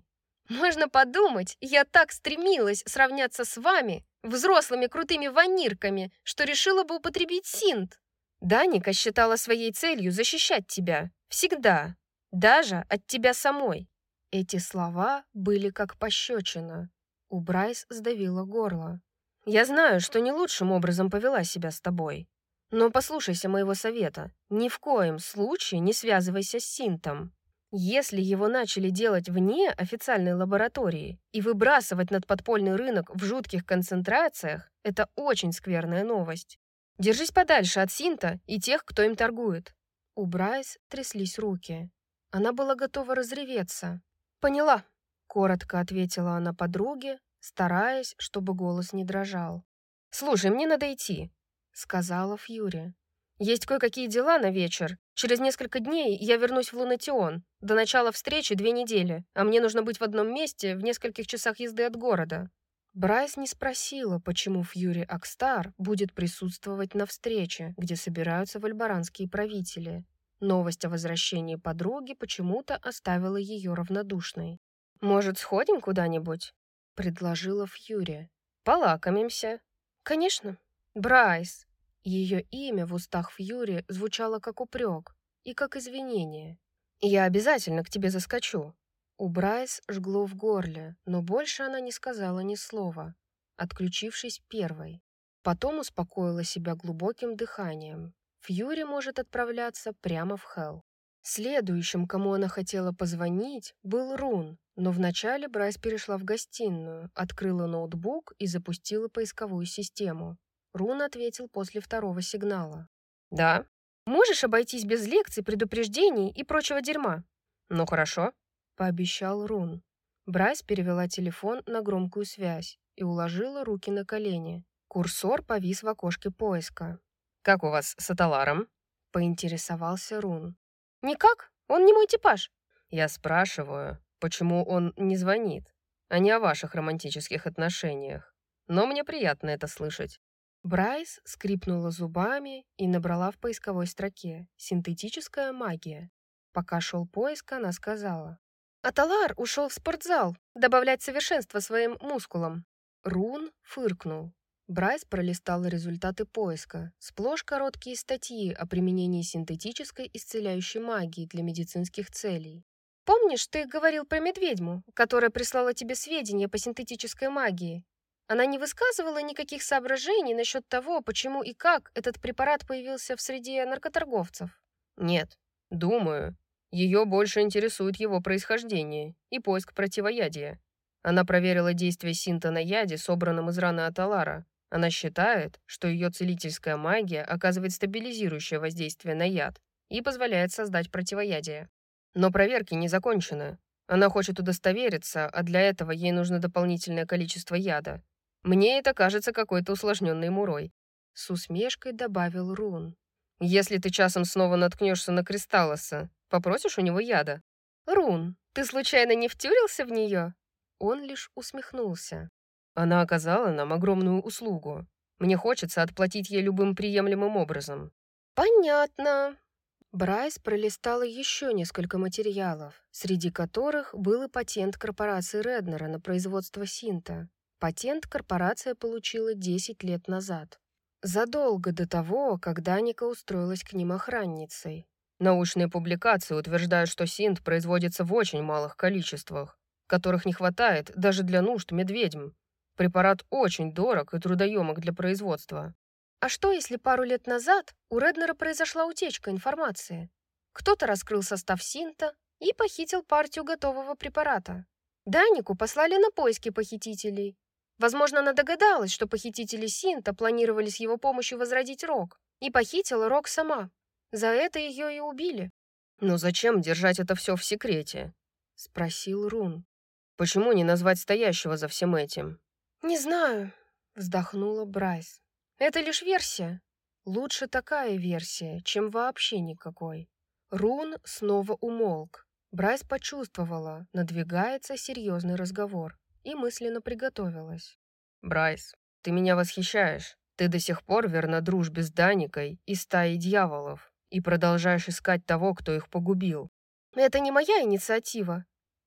Можно подумать, я так стремилась сравняться с вами, взрослыми крутыми ванирками, что решила бы употребить синт. Даника считала своей целью защищать тебя. Всегда. Даже от тебя самой. Эти слова были как пощечина. У Брайс сдавило горло. Я знаю, что не лучшим образом повела себя с тобой. Но послушайся моего совета. Ни в коем случае не связывайся с синтом. Если его начали делать вне официальной лаборатории и выбрасывать над подпольный рынок в жутких концентрациях, это очень скверная новость. Держись подальше от синта и тех, кто им торгует. У Брайс тряслись руки. Она была готова разреветься. «Поняла», — коротко ответила она подруге, стараясь, чтобы голос не дрожал. «Слушай, мне надо идти», — сказала Фьюри. «Есть кое-какие дела на вечер. Через несколько дней я вернусь в Лунатион. До начала встречи две недели, а мне нужно быть в одном месте в нескольких часах езды от города». Брайс не спросила, почему Фьюри Акстар будет присутствовать на встрече, где собираются вальбаранские правители. Новость о возвращении подруги почему-то оставила ее равнодушной. «Может, сходим куда-нибудь?» — предложила Фьюри. «Полакомимся». «Конечно. Брайс». Ее имя в устах Фьюри звучало как упрек и как извинение. «Я обязательно к тебе заскочу». У Брайс жгло в горле, но больше она не сказала ни слова, отключившись первой. Потом успокоила себя глубоким дыханием. Фьюри может отправляться прямо в Хелл. Следующим, кому она хотела позвонить, был Рун, но вначале Брайс перешла в гостиную, открыла ноутбук и запустила поисковую систему. Рун ответил после второго сигнала. «Да. Можешь обойтись без лекций, предупреждений и прочего дерьма?» «Ну хорошо», — пообещал Рун. Брайс перевела телефон на громкую связь и уложила руки на колени. Курсор повис в окошке поиска. «Как у вас с Аталаром?» — поинтересовался Рун. «Никак, он не мой типаж». «Я спрашиваю, почему он не звонит, а не о ваших романтических отношениях. Но мне приятно это слышать». Брайс скрипнула зубами и набрала в поисковой строке «Синтетическая магия». Пока шел поиск, она сказала: «Аталар ушел в спортзал добавлять совершенство своим мускулам». Рун фыркнул. Брайс пролистала результаты поиска. Сплошь короткие статьи о применении синтетической исцеляющей магии для медицинских целей. «Помнишь, ты говорил про медведьму, которая прислала тебе сведения по синтетической магии? Она не высказывала никаких соображений насчет того, почему и как этот препарат появился в среде наркоторговцев?» «Нет. Думаю, ее больше интересует его происхождение и поиск противоядия. Она проверила действие синта на яде, собранном из раны Аталара. Она считает, что ее целительская магия оказывает стабилизирующее воздействие на яд и позволяет создать противоядие. Но проверки не закончены. Она хочет удостовериться, а для этого ей нужно дополнительное количество яда. Мне это кажется какой-то усложненной мурой». С усмешкой добавил Рун. «Если ты часом снова наткнешься на Кристаллоса, попросишь у него яда?» «Рун, ты случайно не втюрился в нее?» Он лишь усмехнулся. «Она оказала нам огромную услугу. Мне хочется отплатить ей любым приемлемым образом». «Понятно». Брайс пролистала еще несколько материалов, среди которых был и патент корпорации Реднера на производство синта. Патент корпорация получила десять лет назад. Задолго до того, как Даника устроилась к ним охранницей. Научные публикации утверждают, что синт производится в очень малых количествах, которых не хватает даже для нужд медведьм. Препарат очень дорог и трудоемок для производства. А что, если пару лет назад у Реднера произошла утечка информации? Кто-то раскрыл состав синта и похитил партию готового препарата. Данику послали на поиски похитителей. Возможно, она догадалась, что похитители синта планировали с его помощью возродить Рок, и похитила Рок сама. За это ее и убили. «Но зачем держать это все в секрете?» — спросил Рун. «Почему не назвать стоящего за всем этим?» «Не знаю», — вздохнула Брайс. «Это лишь версия. Лучше такая версия, чем вообще никакой». Рун снова умолк. Брайс почувствовала, надвигается серьезный разговор, и мысленно приготовилась. «Брайс, ты меня восхищаешь. Ты до сих пор верна дружбе с Даникой и стаей дьяволов и продолжаешь искать того, кто их погубил». «Это не моя инициатива.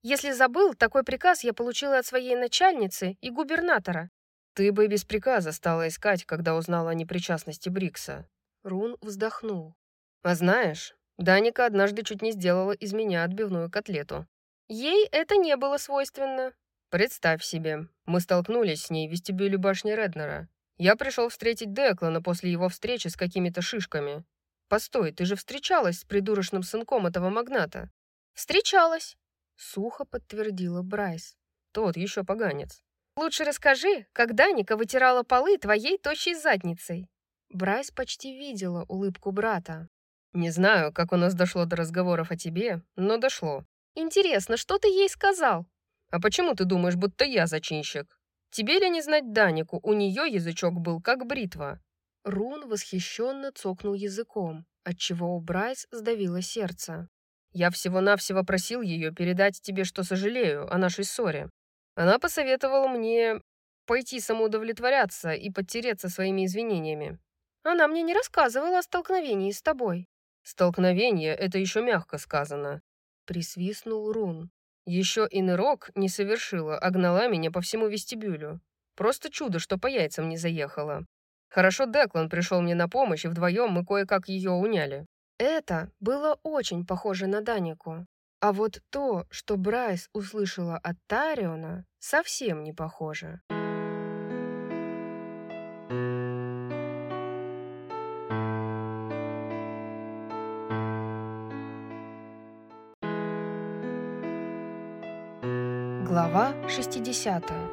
Если забыл, такой приказ я получила от своей начальницы и губернатора». «Ты бы без приказа стала искать, когда узнала о непричастности Брикса». Рун вздохнул. «А знаешь, Даника однажды чуть не сделала из меня отбивную котлету». «Ей это не было свойственно». «Представь себе, мы столкнулись с ней в вестибюле башни Реднера. Я пришел встретить Деклана после его встречи с какими-то шишками. Постой, ты же встречалась с придурочным сынком этого магната?» «Встречалась», — сухо подтвердила Брайс. «Тот еще поганец». «Лучше расскажи, как Даника вытирала полы твоей тощей задницей». Брайс почти видела улыбку брата. «Не знаю, как у нас дошло до разговоров о тебе, но дошло». «Интересно, что ты ей сказал?» «А почему ты думаешь, будто я зачинщик? Тебе ли не знать Данику, у нее язычок был как бритва». Рун восхищенно цокнул языком, отчего у Брайс сдавило сердце. «Я всего-навсего просил ее передать тебе, что сожалею о нашей ссоре. Она посоветовала мне пойти самоудовлетворяться и подтереться своими извинениями». «Она мне не рассказывала о столкновении с тобой». «Столкновение — это еще мягко сказано», — присвистнул Рун. «Еще и нырок не совершила, а гнала меня по всему вестибюлю. Просто чудо, что по яйцам не заехала. Хорошо, Деклан пришел мне на помощь, и вдвоем мы кое-как ее уняли». Это было очень похоже на Данику. А вот то, что Брайс услышала от Тариона, совсем не похоже. Глава шестидесятая.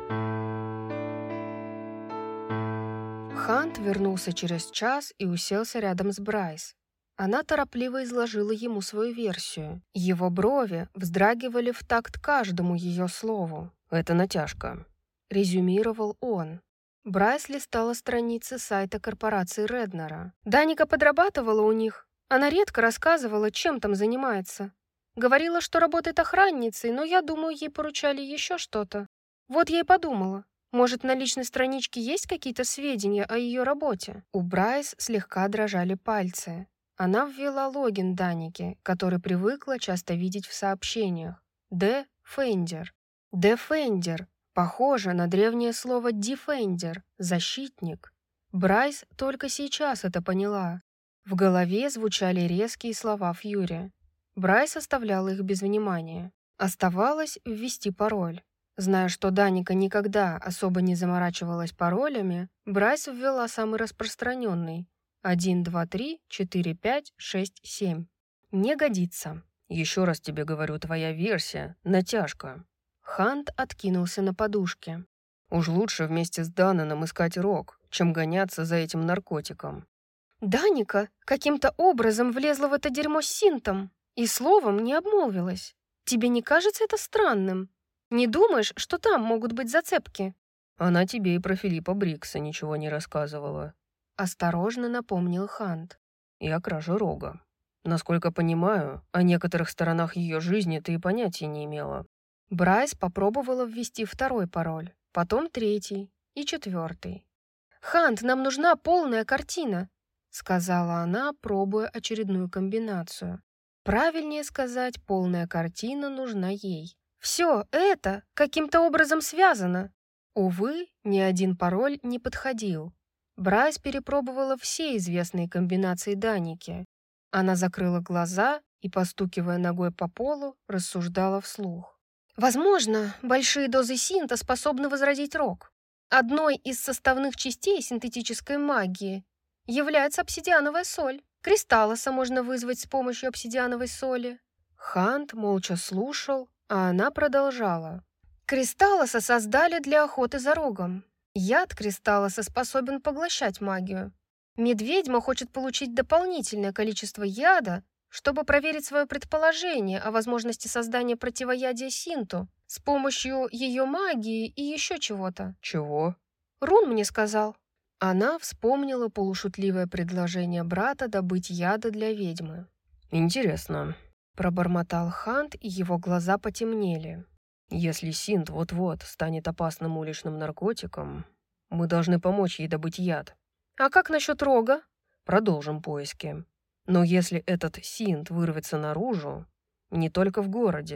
Хант вернулся через час и уселся рядом с Брайс. Она торопливо изложила ему свою версию. Его брови вздрагивали в такт каждому ее слову. «Это натяжка», — резюмировал он. Брайс листала страницы сайта корпорации Реднера. Даника подрабатывала у них. Она редко рассказывала, чем там занимается. Говорила, что работает охранницей, но я думаю, ей поручали еще что-то. Вот я и подумала. Может, на личной страничке есть какие-то сведения о ее работе? У Брайс слегка дрожали пальцы. Она ввела логин Даники, который привыкла часто видеть в сообщениях. Defender. Defender. Похоже на древнее слово Defender. Защитник. Брайс только сейчас это поняла. В голове звучали резкие слова Фьюри. Брайс оставляла их без внимания. Оставалось ввести пароль. Зная, что Даника никогда особо не заморачивалась паролями, Брайс ввела самый распространенный. один, два, три, четыре, пять, шесть, семь. Не годится. «Еще раз тебе говорю, твоя версия — натяжка». Хант откинулся на подушке. «Уж лучше вместе с Дананом искать рог, чем гоняться за этим наркотиком». Даника каким-то образом влезла в это дерьмо с синтом и словом не обмолвилась. Тебе не кажется это странным? Не думаешь, что там могут быть зацепки?» «Она тебе и про Филиппа Брикса ничего не рассказывала», — осторожно напомнил Хант. «И о краже рога. Насколько понимаю, о некоторых сторонах ее жизни ты и понятия не имела». Брайс попробовала ввести второй пароль, потом третий и четвертый. «Хант, нам нужна полная картина», — сказала она, пробуя очередную комбинацию. Правильнее сказать, полная картина нужна ей. Все это каким-то образом связано. Увы, ни один пароль не подходил. Брайс перепробовала все известные комбинации Даники. Она закрыла глаза и, постукивая ногой по полу, рассуждала вслух. Возможно, большие дозы синта способны возродить рог. Одной из составных частей синтетической магии является обсидиановая соль. Кристаллоса можно вызвать с помощью обсидиановой соли. Хант молча слушал, а она продолжала. Кристаллоса создали для охоты за рогом. Яд кристаллоса способен поглощать магию. Медведьма хочет получить дополнительное количество яда, чтобы проверить свое предположение о возможности создания противоядия синту с помощью ее магии и еще чего-то. «Чего?» Рун мне сказал. Она вспомнила полушутливое предложение брата добыть яда для ведьмы. «Интересно», — пробормотал Хант, и его глаза потемнели. «Если синт вот-вот станет опасным уличным наркотиком, мы должны помочь ей добыть яд». «А как насчет рога?» «Продолжим поиски. Но если этот синт вырвется наружу, не только в городе,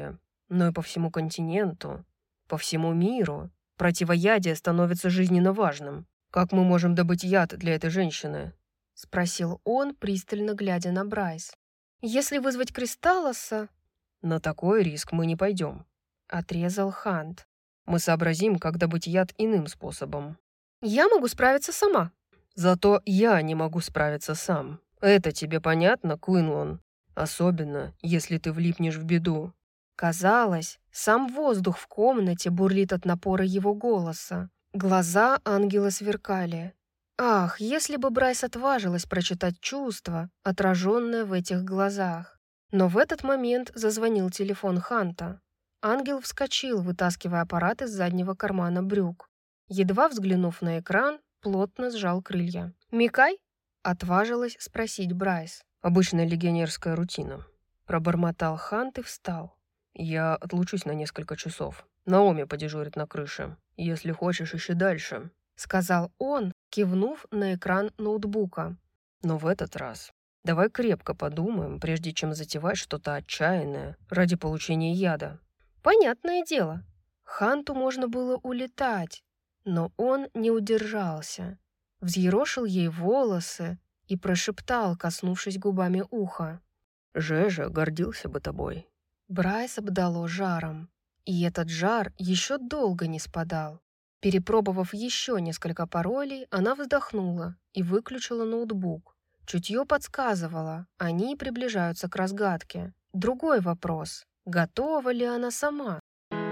но и по всему континенту, по всему миру. Противоядие становится жизненно важным. Как мы можем добыть яд для этой женщины?» — спросил он, пристально глядя на Брайс. «Если вызвать Кристаллоса...» «На такой риск мы не пойдем», — отрезал Хант. «Мы сообразим, как добыть яд иным способом». «Я могу справиться сама». «Зато я не могу справиться сам. Это тебе понятно, Куинлон? Особенно, если ты влипнешь в беду». Казалось, сам воздух в комнате бурлит от напора его голоса. Глаза ангела сверкали. Ах, если бы Брайс отважилась прочитать чувства, отраженное в этих глазах. Но в этот момент зазвонил телефон Ханта. Ангел вскочил, вытаскивая аппарат из заднего кармана брюк. Едва взглянув на экран, плотно сжал крылья. «Микай?» — отважилась спросить Брайс. «Обычная легионерская рутина», — пробормотал Хант и встал. «Я отлучусь на несколько часов. Наоми подежурит на крыше. Если хочешь, ищи дальше», — сказал он, кивнув на экран ноутбука. «Но в этот раз давай крепко подумаем, прежде чем затевать что-то отчаянное ради получения яда». Понятное дело. Ханту можно было улетать, но он не удержался. Взъерошил ей волосы и прошептал, коснувшись губами уха. «Жежа гордился бы тобой». Брайс обдало жаром, и этот жар еще долго не спадал. Перепробовав еще несколько паролей, она вздохнула и выключила ноутбук. Чутье подсказывало, они приближаются к разгадке. Другой вопрос, готова ли она сама?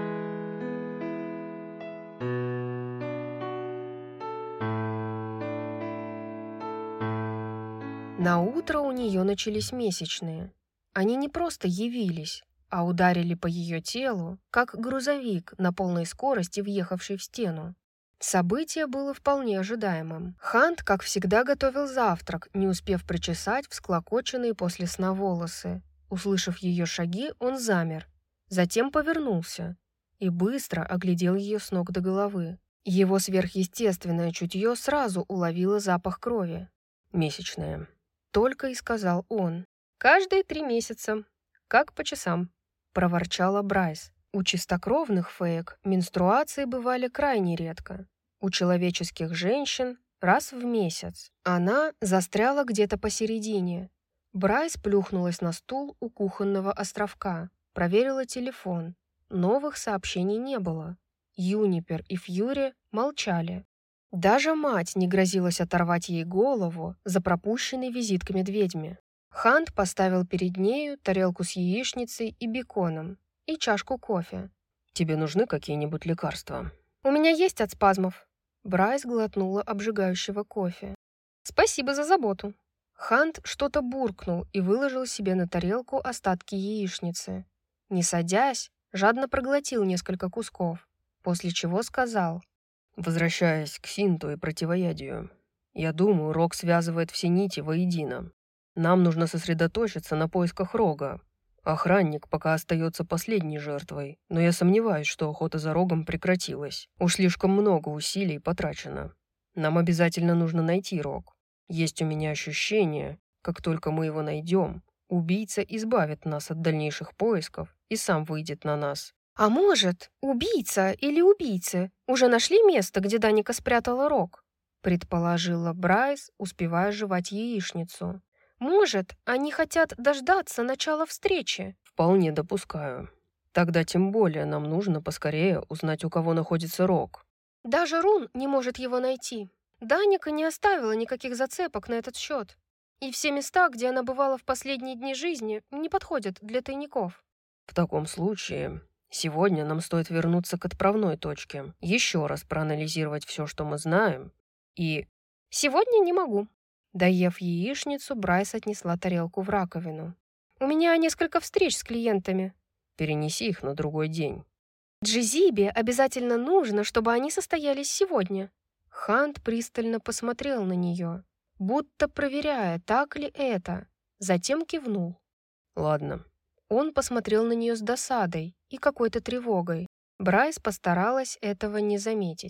На утро у нее начались месячные. Они не просто явились, а ударили по ее телу, как грузовик на полной скорости, въехавший в стену. Событие было вполне ожидаемым. Хант, как всегда, готовил завтрак, не успев причесать всклокоченные после сна волосы. Услышав ее шаги, он замер, затем повернулся и быстро оглядел ее с ног до головы. Его сверхъестественное чутье сразу уловило запах крови. «Месячная», — только и сказал он. «Каждые три месяца, как по часам», — проворчала Брайс. У чистокровных феек менструации бывали крайне редко. У человеческих женщин раз в месяц. Она застряла где-то посередине. Брайс плюхнулась на стул у кухонного островка, проверила телефон. Новых сообщений не было. Юнипер и Фьюри молчали. Даже мать не грозилась оторвать ей голову за пропущенный визит к медведьме. Хант поставил перед нею тарелку с яичницей и беконом и чашку кофе. «Тебе нужны какие-нибудь лекарства?» «У меня есть от спазмов». Брайс глотнула обжигающего кофе. «Спасибо за заботу». Хант что-то буркнул и выложил себе на тарелку остатки яичницы. Не садясь, жадно проглотил несколько кусков, после чего сказал: «Возвращаясь к синту и противоядию, я думаю, Рог связывает все нити воедино. Нам нужно сосредоточиться на поисках Рога. Охранник пока остается последней жертвой, но я сомневаюсь, что охота за Рогом прекратилась. Уж слишком много усилий потрачено. Нам обязательно нужно найти Рог. Есть у меня ощущение, как только мы его найдем, убийца избавит нас от дальнейших поисков и сам выйдет на нас». «А может, убийца или убийцы уже нашли место, где Даника спрятала Рог?» предположила Брайс, успевая жевать яичницу. «Может, они хотят дождаться начала встречи?» «Вполне допускаю. Тогда тем более нам нужно поскорее узнать, у кого находится Рог». «Даже Рун не может его найти. Даника не оставила никаких зацепок на этот счет. И все места, где она бывала в последние дни жизни, не подходят для тайников». «В таком случае сегодня нам стоит вернуться к отправной точке, еще раз проанализировать все, что мы знаем, и...» «Сегодня не могу». Доев яичницу, Брайс отнесла тарелку в раковину. «У меня несколько встреч с клиентами». «Перенеси их на другой день». «Джизибе обязательно нужно, чтобы они состоялись сегодня». Хант пристально посмотрел на нее, будто проверяя, так ли это, затем кивнул. «Ладно». Он посмотрел на нее с досадой и какой-то тревогой. Брайс постаралась этого не заметить.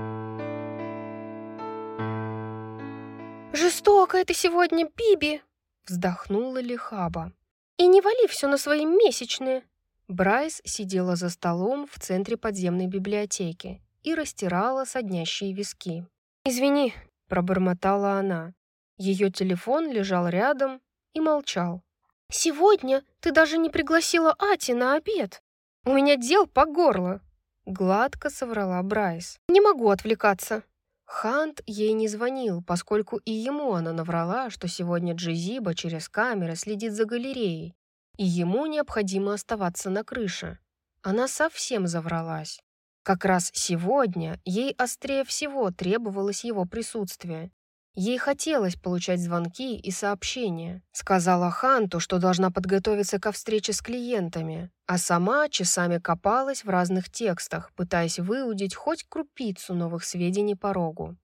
«Жестокая ты сегодня, Биби!» Вздохнула Лихаба. «И не вали все на свои месячные!» Брайс сидела за столом в центре подземной библиотеки и растирала соднящие виски. «Извини», — пробормотала она. Ее телефон лежал рядом и молчал. «Сегодня ты даже не пригласила Ати на обед. У меня дел по горло», — гладко соврала Брайс. «Не могу отвлекаться». Хант ей не звонил, поскольку и ему она наврала, что сегодня Джезиба через камеры следит за галереей, и ему необходимо оставаться на крыше. Она совсем завралась. Как раз сегодня ей острее всего требовалось его присутствие. Ей хотелось получать звонки и сообщения. Сказала Ханту, что должна подготовиться ко встрече с клиентами, а сама часами копалась в разных текстах, пытаясь выудить хоть крупицу новых сведений по Рогу.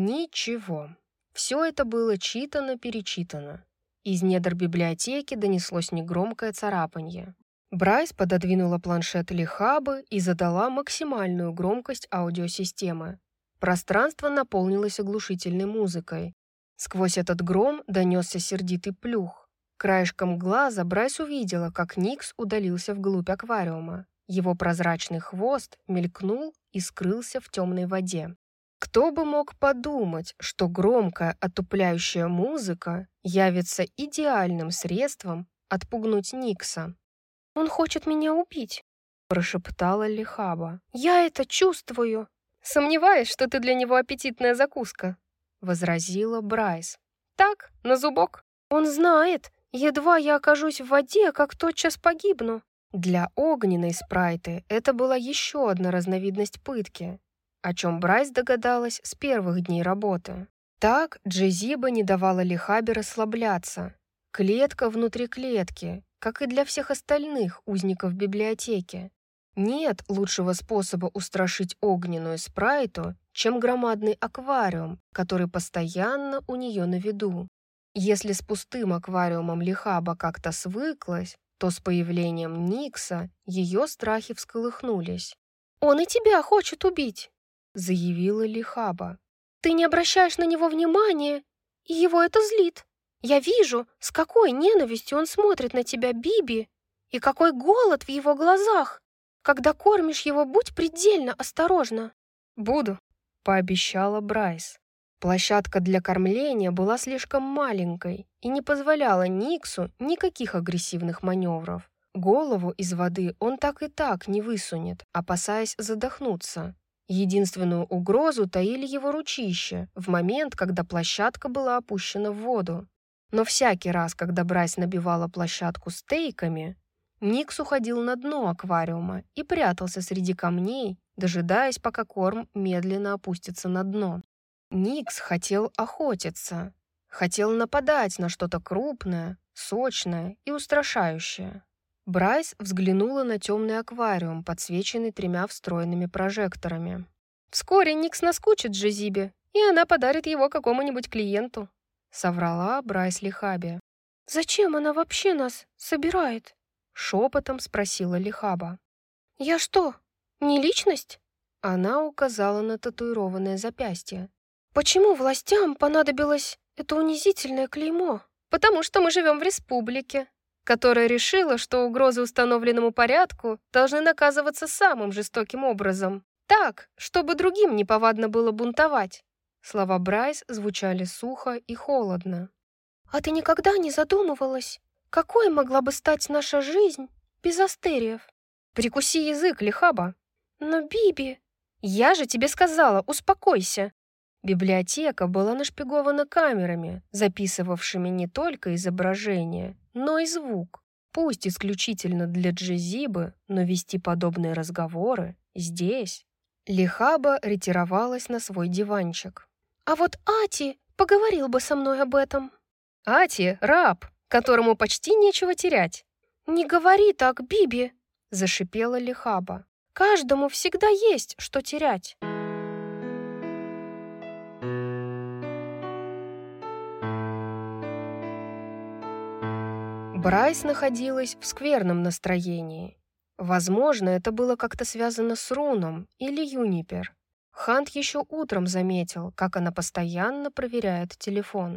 Ничего. Все это было читано-перечитано. Из недр библиотеки донеслось негромкое царапанье. Брайс пододвинула планшет Лихабы и задала максимальную громкость аудиосистемы. Пространство наполнилось оглушительной музыкой. Сквозь этот гром донесся сердитый плюх. Краешком глаза Брайс увидела, как Никс удалился вглубь аквариума. Его прозрачный хвост мелькнул и скрылся в темной воде. Кто бы мог подумать, что громкая отупляющая музыка явится идеальным средством отпугнуть Никса. «Он хочет меня убить», — прошептала Лихаба. «Я это чувствую». «Сомневаюсь, что ты для него аппетитная закуска», — возразила Брайс. «Так, на зубок». «Он знает. Едва я окажусь в воде, как тотчас погибну». Для огненной спрайты это была еще одна разновидность пытки, о чем Брайс догадалась с первых дней работы. Так Джезиба не давала Лихабе расслабляться. Клетка внутри клетки, как и для всех остальных узников библиотеки. Нет лучшего способа устрашить огненную спрайту, чем громадный аквариум, который постоянно у нее на виду. Если с пустым аквариумом Лихаба как-то свыклась, то с появлением Никса ее страхи всколыхнулись. «Он и тебя хочет убить», — заявила Лихаба. «Ты не обращаешь на него внимания, и его это злит. Я вижу, с какой ненавистью он смотрит на тебя, Биби, и какой голод в его глазах. Когда кормишь его, будь предельно осторожна». «Буду», — пообещала Брайс. Площадка для кормления была слишком маленькой и не позволяла Никсу никаких агрессивных маневров. Голову из воды он так и так не высунет, опасаясь задохнуться. Единственную угрозу таили его ручища в момент, когда площадка была опущена в воду. Но всякий раз, когда Брайс набивала площадку стейками, Никс уходил на дно аквариума и прятался среди камней, дожидаясь, пока корм медленно опустится на дно. Никс хотел охотиться, хотел нападать на что-то крупное, сочное и устрашающее. Брайс взглянула на темный аквариум, подсвеченный тремя встроенными прожекторами. «Вскоре Никс наскучит Джезибе, и она подарит его какому-нибудь клиенту», — соврала Брайс Лихабе. «Зачем она вообще нас собирает?» — шепотом спросила Лихаба. «Я что, не личность?» Она указала на татуированное запястье. «Почему властям понадобилось это унизительное клеймо?» «Потому что мы живем в республике, которая решила, что угрозы установленному порядку должны наказываться самым жестоким образом. Так, чтобы другим неповадно было бунтовать». Слова Брайс звучали сухо и холодно. «А ты никогда не задумывалась, какой могла бы стать наша жизнь без астериев?» «Прикуси язык, Лихаба». «Но, Биби...» «Я же тебе сказала, успокойся». Библиотека была нашпигована камерами, записывавшими не только изображение, но и звук. Пусть исключительно для Джезибы, но вести подобные разговоры здесь. Лихаба ретировалась на свой диванчик. «А вот Ати поговорил бы со мной об этом». «Ати — раб, которому почти нечего терять». «Не говори так, Биби», — зашипела Лихаба. «Каждому всегда есть что терять». Брайс находилась в скверном настроении. Возможно, это было как-то связано с Руном или Юнипер. Хант еще утром заметил, как она постоянно проверяет телефон.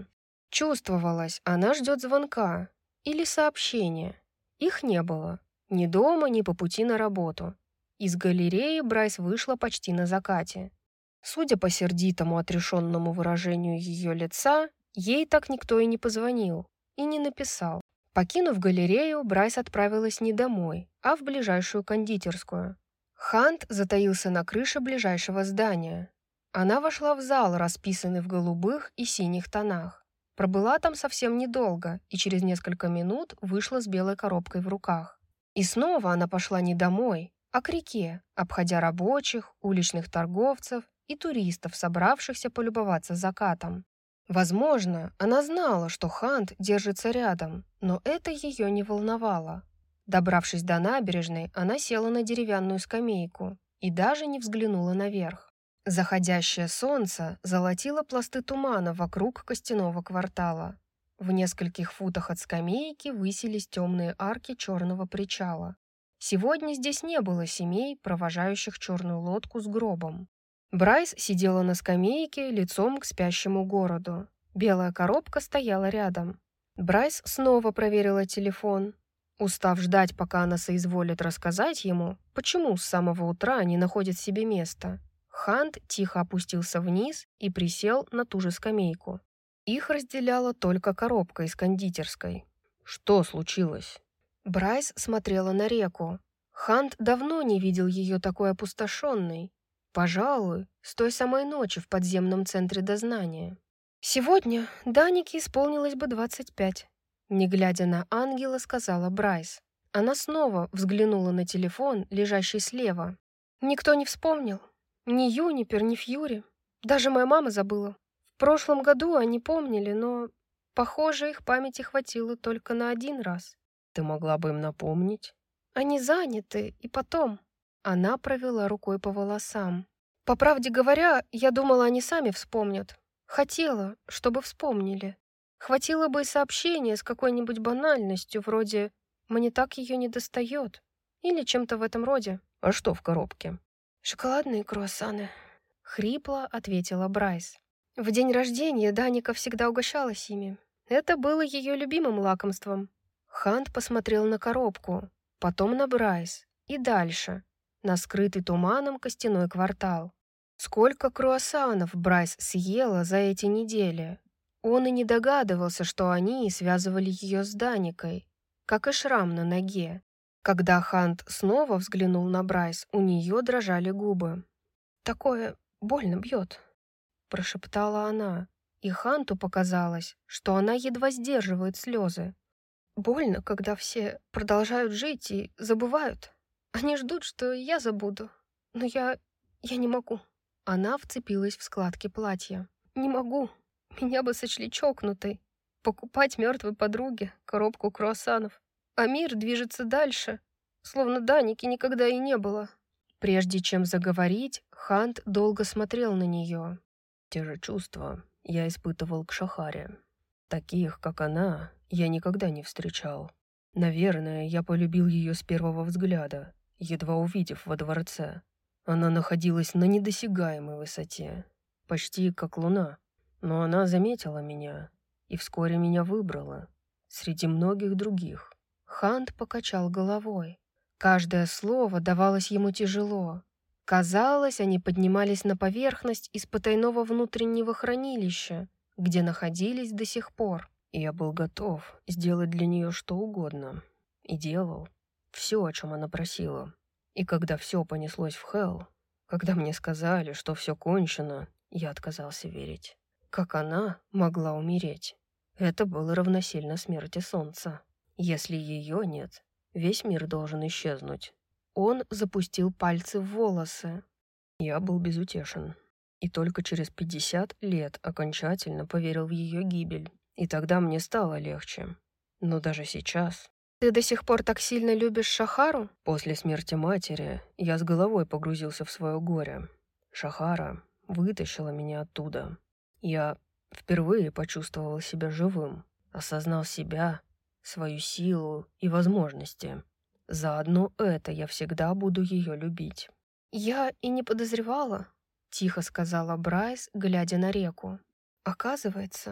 Чувствовалось, она ждет звонка или сообщения. Их не было. Ни дома, ни по пути на работу. Из галереи Брайс вышла почти на закате. Судя по сердитому отрешенному выражению ее лица, ей так никто и не позвонил, и не написал. Покинув галерею, Брайс отправилась не домой, а в ближайшую кондитерскую. Хант затаился на крыше ближайшего здания. Она вошла в зал, расписанный в голубых и синих тонах. Пробыла там совсем недолго и через несколько минут вышла с белой коробкой в руках. И снова она пошла не домой, а к реке, обходя рабочих, уличных торговцев и туристов, собравшихся полюбоваться закатом. Возможно, она знала, что Хант держится рядом, но это ее не волновало. Добравшись до набережной, она села на деревянную скамейку и даже не взглянула наверх. Заходящее солнце золотило пласты тумана вокруг костяного квартала. В нескольких футах от скамейки высились темные арки черного причала. Сегодня здесь не было семей, провожающих черную лодку с гробом. Брайс сидела на скамейке лицом к спящему городу. Белая коробка стояла рядом. Брайс снова проверила телефон. Устав ждать, пока она соизволит рассказать ему, почему с самого утра не находит себе места, Хант тихо опустился вниз и присел на ту же скамейку. Их разделяла только коробка из кондитерской. Что случилось? Брайс смотрела на реку. Хант давно не видел ее такой опустошенной. Пожалуй, с той самой ночи в подземном центре дознания. «Сегодня Данике исполнилось бы двадцать пять», — не глядя на ангела, сказала Брайс. Она снова взглянула на телефон, лежащий слева. «Никто не вспомнил. Ни Юнипер, ни Фьюри. Даже моя мама забыла. В прошлом году они помнили, но, похоже, их памяти хватило только на один раз». «Ты могла бы им напомнить?» «Они заняты, и потом...» Она провела рукой по волосам. «По правде говоря, я думала, они сами вспомнят. Хотела, чтобы вспомнили. Хватило бы и сообщения с какой-нибудь банальностью, вроде «мне так ее не достает» или чем-то в этом роде». «А что в коробке?» «Шоколадные круассаны», — хрипло ответила Брайс. В день рождения Даника всегда угощалась ими. Это было ее любимым лакомством. Хант посмотрел на коробку, потом на Брайс и дальше, на скрытый туманом костяной квартал. Сколько круассанов Брайс съела за эти недели. Он и не догадывался, что они связывали ее с Даникой, как и шрам на ноге. Когда Хант снова взглянул на Брайс, у нее дрожали губы. «Такое больно бьет», — прошептала она, и Ханту показалось, что она едва сдерживает слезы. «Больно, когда все продолжают жить и забывают. Они ждут, что я забуду, но я... я не могу». Она вцепилась в складки платья. «Не могу. Меня бы сочли чокнутой. Покупать мертвой подруге коробку круассанов. А мир движется дальше, словно Даники никогда и не было». Прежде чем заговорить, Хант долго смотрел на нее. «Те же чувства я испытывал к Шахаре. Таких, как она, я никогда не встречал. Наверное, я полюбил ее с первого взгляда, едва увидев во дворце. Она находилась на недосягаемой высоте, почти как луна. Но она заметила меня и вскоре меня выбрала среди многих других». Хант покачал головой. Каждое слово давалось ему тяжело. Казалось, они поднимались на поверхность из потайного внутреннего хранилища, где находились до сих пор. И я был готов сделать для нее что угодно. И делал все, о чем она просила. И когда все понеслось в Хелл, когда мне сказали, что все кончено, я отказался верить. Как она могла умереть? Это было равносильно смерти солнца. Если ее нет, весь мир должен исчезнуть. Он запустил пальцы в волосы. Я был безутешен. И только через пятьдесят лет окончательно поверил в ее гибель. И тогда мне стало легче. Но даже сейчас... «Ты до сих пор так сильно любишь Шахару?» После смерти матери я с головой погрузился в свое горе. Шахара вытащила меня оттуда. Я впервые почувствовал себя живым, осознал себя, свою силу и возможности. Заодно это я всегда буду ее любить. «Я и не подозревала», — тихо сказала Брайс, глядя на реку. «Оказывается,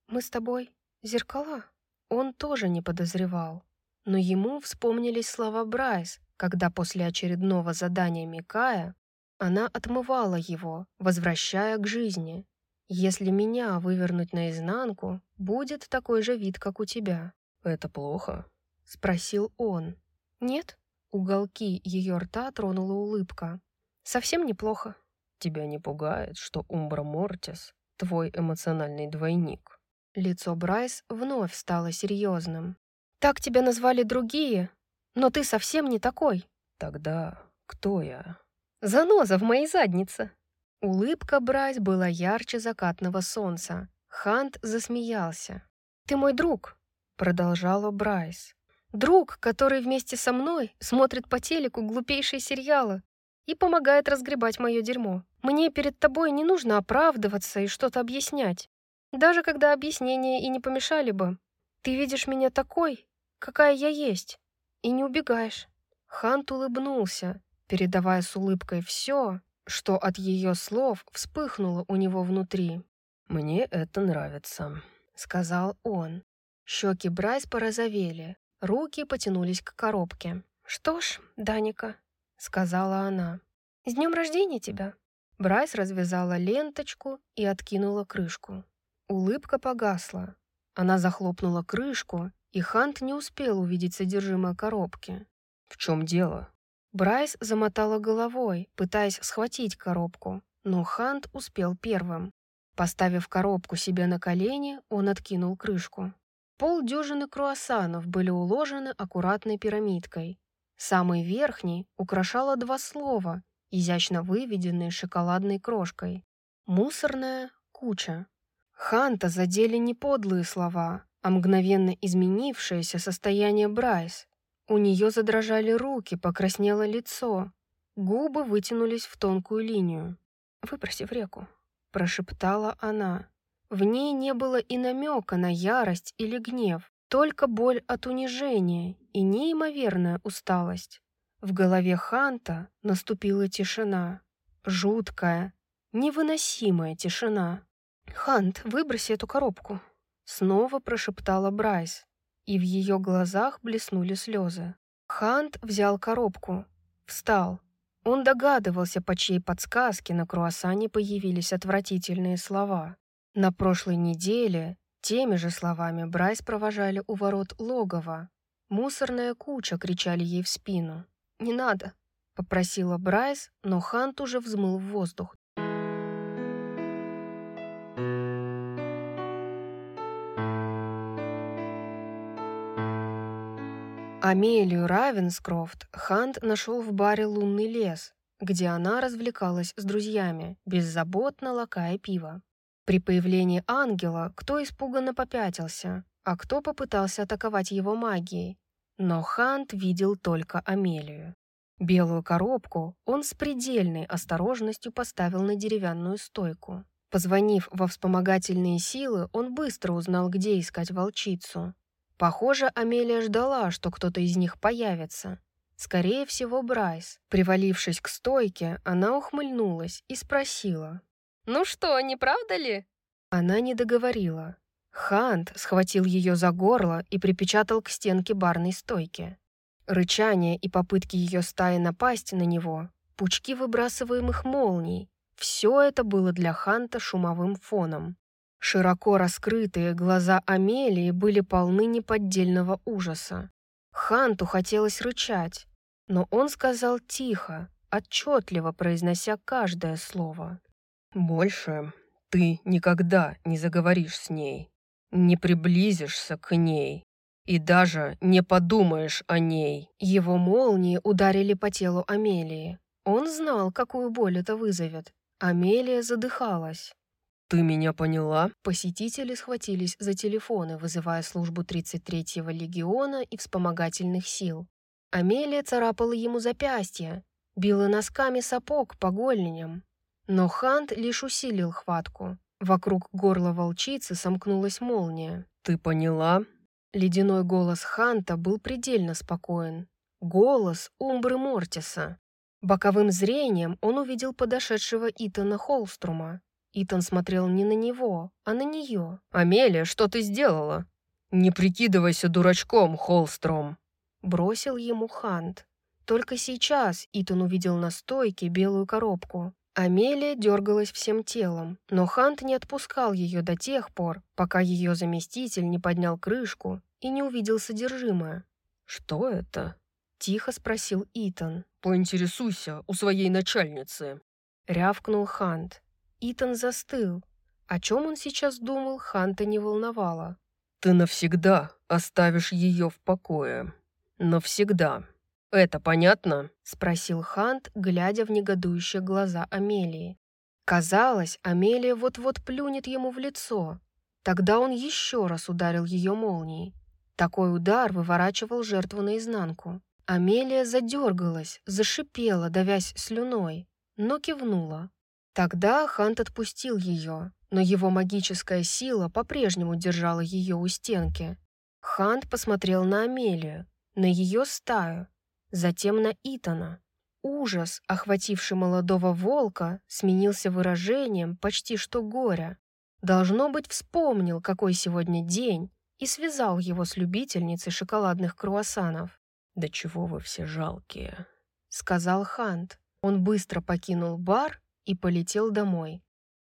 Мы с тобой зеркала?» Он тоже не подозревал. Но ему вспомнились слова Брайс, когда после очередного задания Микая она отмывала его, возвращая к жизни. «Если меня вывернуть наизнанку, будет такой же вид, как у тебя». «Это плохо?» — спросил он. «Нет?» — уголки ее рта тронула улыбка. «Совсем неплохо». «Тебя не пугает, что Умбра Мортис — твой эмоциональный двойник?» Лицо Брайс вновь стало серьезным. «Так тебя назвали другие, но ты совсем не такой». «Тогда кто я?» «Заноза в моей заднице». Улыбка Брайс была ярче закатного солнца. Хант засмеялся. «Ты мой друг», — продолжала Брайс. «Друг, который вместе со мной смотрит по телеку глупейшие сериалы и помогает разгребать мое дерьмо. Мне перед тобой не нужно оправдываться и что-то объяснять. Даже когда объяснения и не помешали бы. Ты видишь меня такой, какая я есть, и не убегаешь». Хант улыбнулся, передавая с улыбкой все, что от ее слов вспыхнуло у него внутри. «Мне это нравится», — сказал он. Щеки Брайс порозовели, руки потянулись к коробке. «Что ж, Даника», — сказала она, — «с днем рождения тебя». Брайс развязала ленточку и откинула крышку. Улыбка погасла. Она захлопнула крышку, и Хант не успел увидеть содержимое коробки. «В чем дело?» Брайс замотала головой, пытаясь схватить коробку, но Хант успел первым. Поставив коробку себе на колени, он откинул крышку. Полдюжины круассанов были уложены аккуратной пирамидкой. Самый верхний украшало два слова, изящно выведенные шоколадной крошкой. «Мусорная куча». Ханта задели не подлые слова, а мгновенно изменившееся состояние Брайс. У нее задрожали руки, покраснело лицо. Губы вытянулись в тонкую линию. «Выброси в реку», — прошептала она. В ней не было и намека на ярость или гнев, только боль от унижения и неимоверная усталость. В голове Ханта наступила тишина. Жуткая, невыносимая тишина. «Хант, выброси эту коробку», — снова прошептала Брайс, и в ее глазах блеснули слезы. Хант взял коробку, встал. Он догадывался, по чьей подсказке на круассане появились отвратительные слова. На прошлой неделе теми же словами Брайс провожали у ворот логова. «Мусорная куча», — кричали ей в спину. «Не надо», — попросила Брайс, но Хант уже взмыл в воздух. Амелию Равенскрофт Хант нашел в баре «Лунный лес», где она развлекалась с друзьями, беззаботно лакая пиво. При появлении ангела кто испуганно попятился, а кто попытался атаковать его магией. Но Хант видел только Амелию. Белую коробку он с предельной осторожностью поставил на деревянную стойку. Позвонив во вспомогательные силы, он быстро узнал, где искать волчицу. Похоже, Амелия ждала, что кто-то из них появится. Скорее всего, Брайс. Привалившись к стойке, она ухмыльнулась и спросила: «Ну что, не правда ли?» Она не договорила. Хант схватил ее за горло и припечатал к стенке барной стойки. Рычание и попытки ее стаи напасть на него, пучки выбрасываемых молний — все это было для Ханта шумовым фоном. Широко раскрытые глаза Амелии были полны неподдельного ужаса. Ханту хотелось рычать, но он сказал тихо, отчетливо произнося каждое слово: «Больше ты никогда не заговоришь с ней, не приблизишься к ней и даже не подумаешь о ней». Его молнии ударили по телу Амелии. Он знал, какую боль это вызовет. Амелия задыхалась. «Ты меня поняла?» Посетители схватились за телефоны, вызывая службу тридцать третьего легиона и вспомогательных сил. Амелия царапала ему запястья, била носками сапог по голеням. Но Хант лишь усилил хватку. Вокруг горла волчицы сомкнулась молния. «Ты поняла?» Ледяной голос Ханта был предельно спокоен. Голос Умбры Мортиса. Боковым зрением он увидел подошедшего Итана Холструма. Итан смотрел не на него, а на нее. «Амелия, что ты сделала? Не прикидывайся дурачком, Холстром!» Бросил ему Хант. Только сейчас Итан увидел на стойке белую коробку. Амелия дергалась всем телом, но Хант не отпускал ее до тех пор, пока ее заместитель не поднял крышку и не увидел содержимое. «Что это?» — тихо спросил Итан. «Поинтересуйся у своей начальницы», — рявкнул Хант. Итан застыл. О чем он сейчас думал, Ханта не волновало. «Ты навсегда оставишь ее в покое. Навсегда. Это понятно?» — спросил Хант, глядя в негодующие глаза Амелии. Казалось, Амелия вот-вот плюнет ему в лицо. Тогда он еще раз ударил ее молнией. Такой удар выворачивал жертву наизнанку. Амелия задергалась, зашипела, давясь слюной, но кивнула. Тогда Хант отпустил ее, но его магическая сила по-прежнему держала ее у стенки. Хант посмотрел на Амелию, на ее стаю, затем на Итана. Ужас, охвативший молодого волка, сменился выражением почти что горя. Должно быть, вспомнил, какой сегодня день, и связал его с любительницей шоколадных круассанов. «Да чего вы все жалкие», — сказал Хант. Он быстро покинул бар и полетел домой.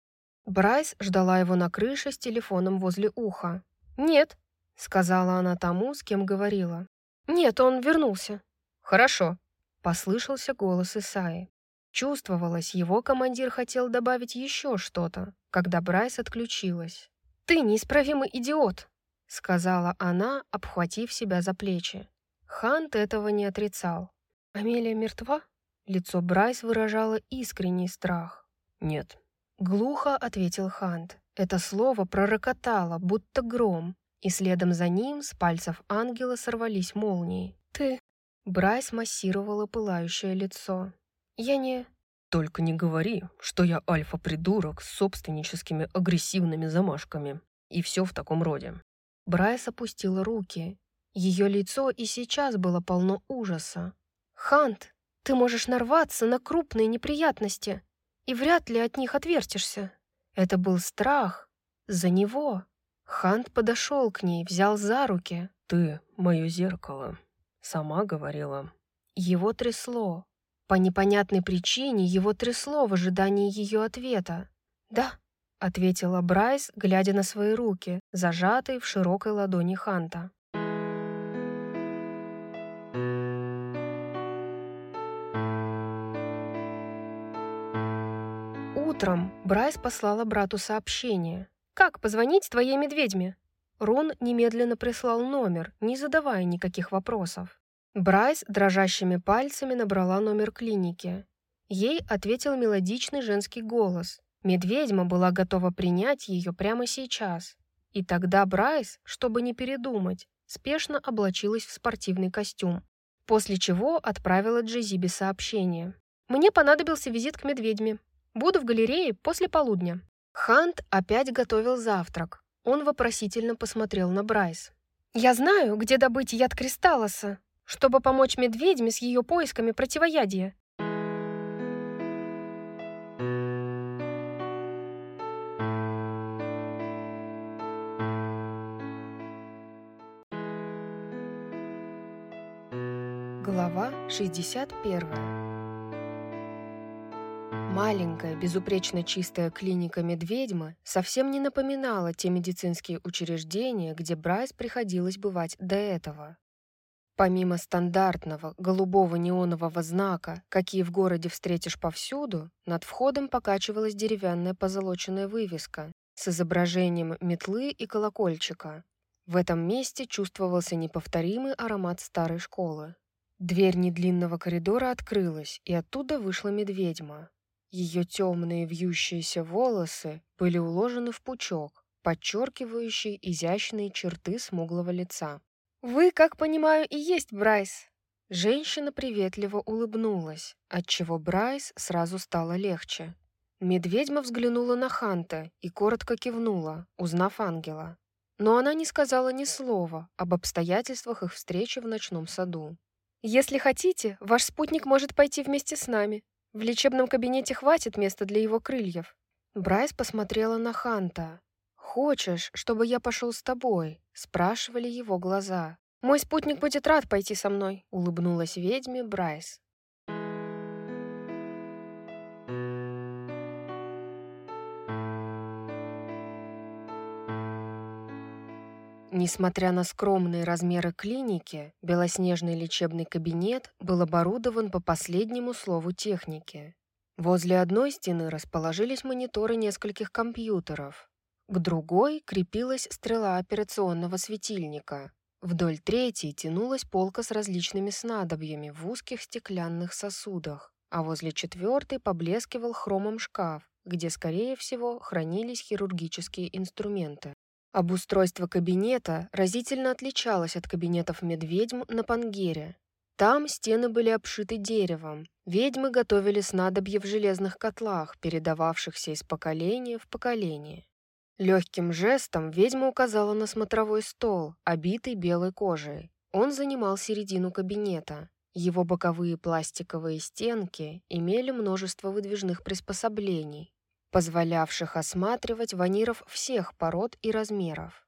Брайс ждала его на крыше с телефоном возле уха. «Нет», — сказала она тому, с кем говорила. «Нет, он вернулся». «Хорошо», — послышался голос Исаи. Чувствовалось, его командир хотел добавить еще что-то, когда Брайс отключилась. «Ты неисправимый идиот», — сказала она, обхватив себя за плечи. Хант этого не отрицал. «Амелия мертва?» Лицо Брайс выражало искренний страх. «Нет», — глухо ответил Хант. Это слово пророкотало, будто гром, и следом за ним с пальцев ангела сорвались молнии. «Ты...» — Брайс массировала пылающее лицо. «Я не...» «Только не говори, что я альфа-придурок с собственническими агрессивными замашками. И все в таком роде». Брайс опустила руки. Ее лицо и сейчас было полно ужаса. «Хант, ты можешь нарваться на крупные неприятности, и вряд ли от них отвертишься». Это был страх за него. Хант подошел к ней, взял за руки. «Ты — мое зеркало», — сама говорила. Его трясло. По непонятной причине его трясло в ожидании ее ответа. «Да», — ответила Брайс, глядя на свои руки, зажатые в широкой ладони Ханта. Утром Брайс послала брату сообщение. «Как позвонить твоей медведьме?» Рон немедленно прислал номер, не задавая никаких вопросов. Брайс дрожащими пальцами набрала номер клиники. Ей ответил мелодичный женский голос. Медведьма была готова принять ее прямо сейчас. И тогда Брайс, чтобы не передумать, спешно облачилась в спортивный костюм, после чего отправила Джезибе сообщение. «Мне понадобился визит к медведьме. Буду в галерее после полудня». Хант опять готовил завтрак. Он вопросительно посмотрел на Брайс. «Я знаю, где добыть яд Кристаллоса, чтобы помочь медведьме с ее поисками противоядия». Глава шестьдесят первая. Маленькая, безупречно чистая клиника «Медведьмы» совсем не напоминала те медицинские учреждения, где Брайс приходилось бывать до этого. Помимо стандартного голубого неонового знака, какие в городе встретишь повсюду, над входом покачивалась деревянная позолоченная вывеска с изображением метлы и колокольчика. В этом месте чувствовался неповторимый аромат старой школы. Дверь недлинного коридора открылась, и оттуда вышла медведьма. Ее темные вьющиеся волосы были уложены в пучок, подчеркивающий изящные черты смуглого лица. «Вы, как понимаю, и есть Брайс?» Женщина приветливо улыбнулась, отчего Брайс сразу стало легче. Медведьма взглянула на Ханта и коротко кивнула, узнав ангела. Но она не сказала ни слова об обстоятельствах их встречи в ночном саду. «Если хотите, ваш спутник может пойти вместе с нами. В лечебном кабинете хватит места для его крыльев». Брайс посмотрела на Ханта. «Хочешь, чтобы я пошел с тобой?» — спрашивали его глаза. «Мой спутник будет рад пойти со мной», — улыбнулась ведьме Брайс. Несмотря на скромные размеры клиники, белоснежный лечебный кабинет был оборудован по последнему слову техники. Возле одной стены расположились мониторы нескольких компьютеров. К другой крепилась стрела операционного светильника. Вдоль третьей тянулась полка с различными снадобьями в узких стеклянных сосудах, а возле четвертой поблескивал хромом шкаф, где, скорее всего, хранились хирургические инструменты. Обустройство кабинета разительно отличалось от кабинетов медведьм на Пангере. Там стены были обшиты деревом. Ведьмы готовили снадобья в железных котлах, передававшихся из поколения в поколение. Легким жестом ведьма указала на смотровой стол, обитый белой кожей. Он занимал середину кабинета. Его боковые пластиковые стенки имели множество выдвижных приспособлений, позволявших осматривать ваниров всех пород и размеров.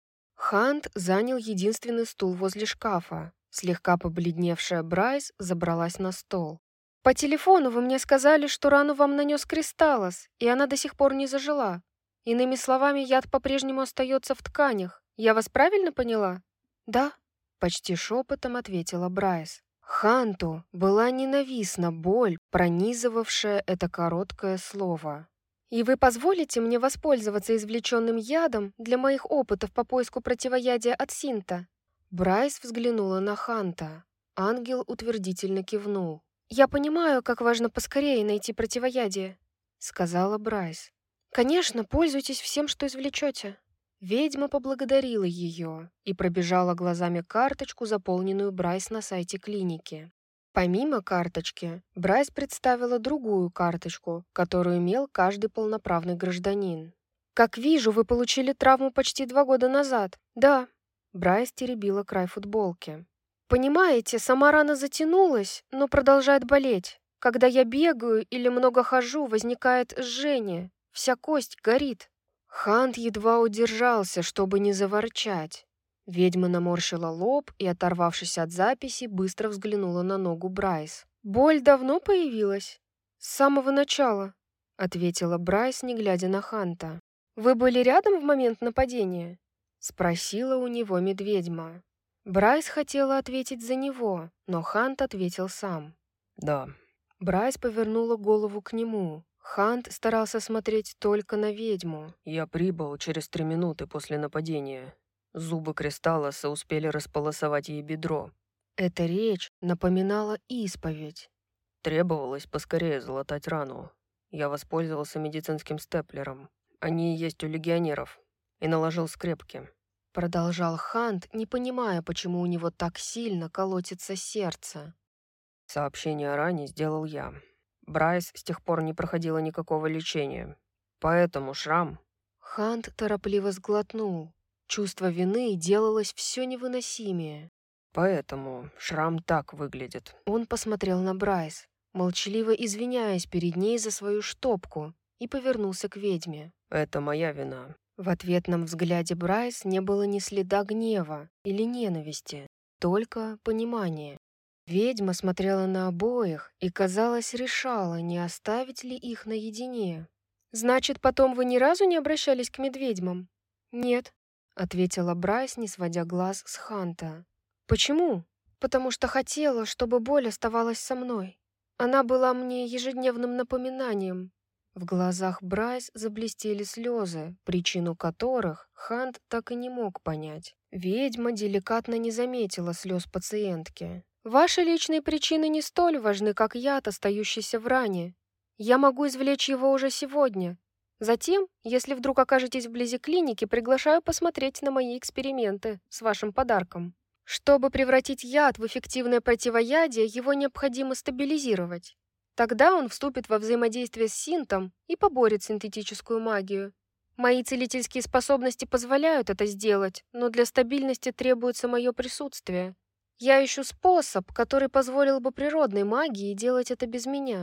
Хант занял единственный стул возле шкафа. Слегка побледневшая Брайс забралась на стол. «По телефону вы мне сказали, что рану вам нанес Кристаллос, и она до сих пор не зажила. Иными словами, яд по-прежнему остается в тканях. Я вас правильно поняла?» «Да», — почти шепотом ответила Брайс. Ханту была ненавистна боль, пронизывавшая это короткое слово. «И вы позволите мне воспользоваться извлеченным ядом для моих опытов по поиску противоядия от Синта?» Брайс взглянула на Ханта. Ангел утвердительно кивнул. «Я понимаю, как важно поскорее найти противоядие», — сказала Брайс. «Конечно, пользуйтесь всем, что извлечете». Ведьма поблагодарила ее и пробежала глазами карточку, заполненную Брайс на сайте клиники. Помимо карточки, Брайс представила другую карточку, которую имел каждый полноправный гражданин. «Как вижу, вы получили травму почти два года назад». «Да». Брайс теребила край футболки. «Понимаете, сама рана затянулась, но продолжает болеть. Когда я бегаю или много хожу, возникает жжение. Вся кость горит». Хант едва удержался, чтобы не заворчать. Ведьма наморщила лоб и, оторвавшись от записи, быстро взглянула на ногу Брайс. «Боль давно появилась?» «С самого начала», — ответила Брайс, не глядя на Ханта. «Вы были рядом в момент нападения?» — спросила у него медведьма. Брайс хотела ответить за него, но Хант ответил сам. «Да». Брайс повернула голову к нему. Хант старался смотреть только на ведьму. «Я прибыл через три минуты после нападения. Зубы Кристаллоса успели располосовать ей бедро». Эта речь напоминала исповедь. Требовалось поскорее залатать рану. Я воспользовался медицинским степлером. Они есть у легионеров. И наложил скрепки. Продолжал Хант, не понимая, почему у него так сильно колотится сердце. Сообщение о ране сделал я. Брайс с тех пор не проходила никакого лечения. Поэтому шрам... Хант торопливо сглотнул. Чувство вины делалось все невыносимее. Поэтому шрам так выглядит. Он посмотрел на Брайс, молчаливо извиняясь перед ней за свою штопку, и повернулся к ведьме. Это моя вина. В ответном взгляде Брайс не было ни следа гнева или ненависти, только понимание. Ведьма смотрела на обоих и, казалось, решала, не оставить ли их наедине. «Значит, потом вы ни разу не обращались к медведьмам?» «Нет», — ответила Брайс, не сводя глаз с Ханта. «Почему?» «Потому что хотела, чтобы боль оставалась со мной. Она была мне ежедневным напоминанием». В глазах Брайс заблестели слезы, причину которых Хант так и не мог понять. Ведьма деликатно не заметила слез пациентки. «Ваши личные причины не столь важны, как яд, остающийся в ране. Я могу извлечь его уже сегодня. Затем, если вдруг окажетесь вблизи клиники, приглашаю посмотреть на мои эксперименты с вашим подарком. Чтобы превратить яд в эффективное противоядие, его необходимо стабилизировать. Тогда он вступит во взаимодействие с синтом и поборет синтетическую магию. Мои целительские способности позволяют это сделать, но для стабильности требуется мое присутствие. Я ищу способ, который позволил бы природной магии делать это без меня.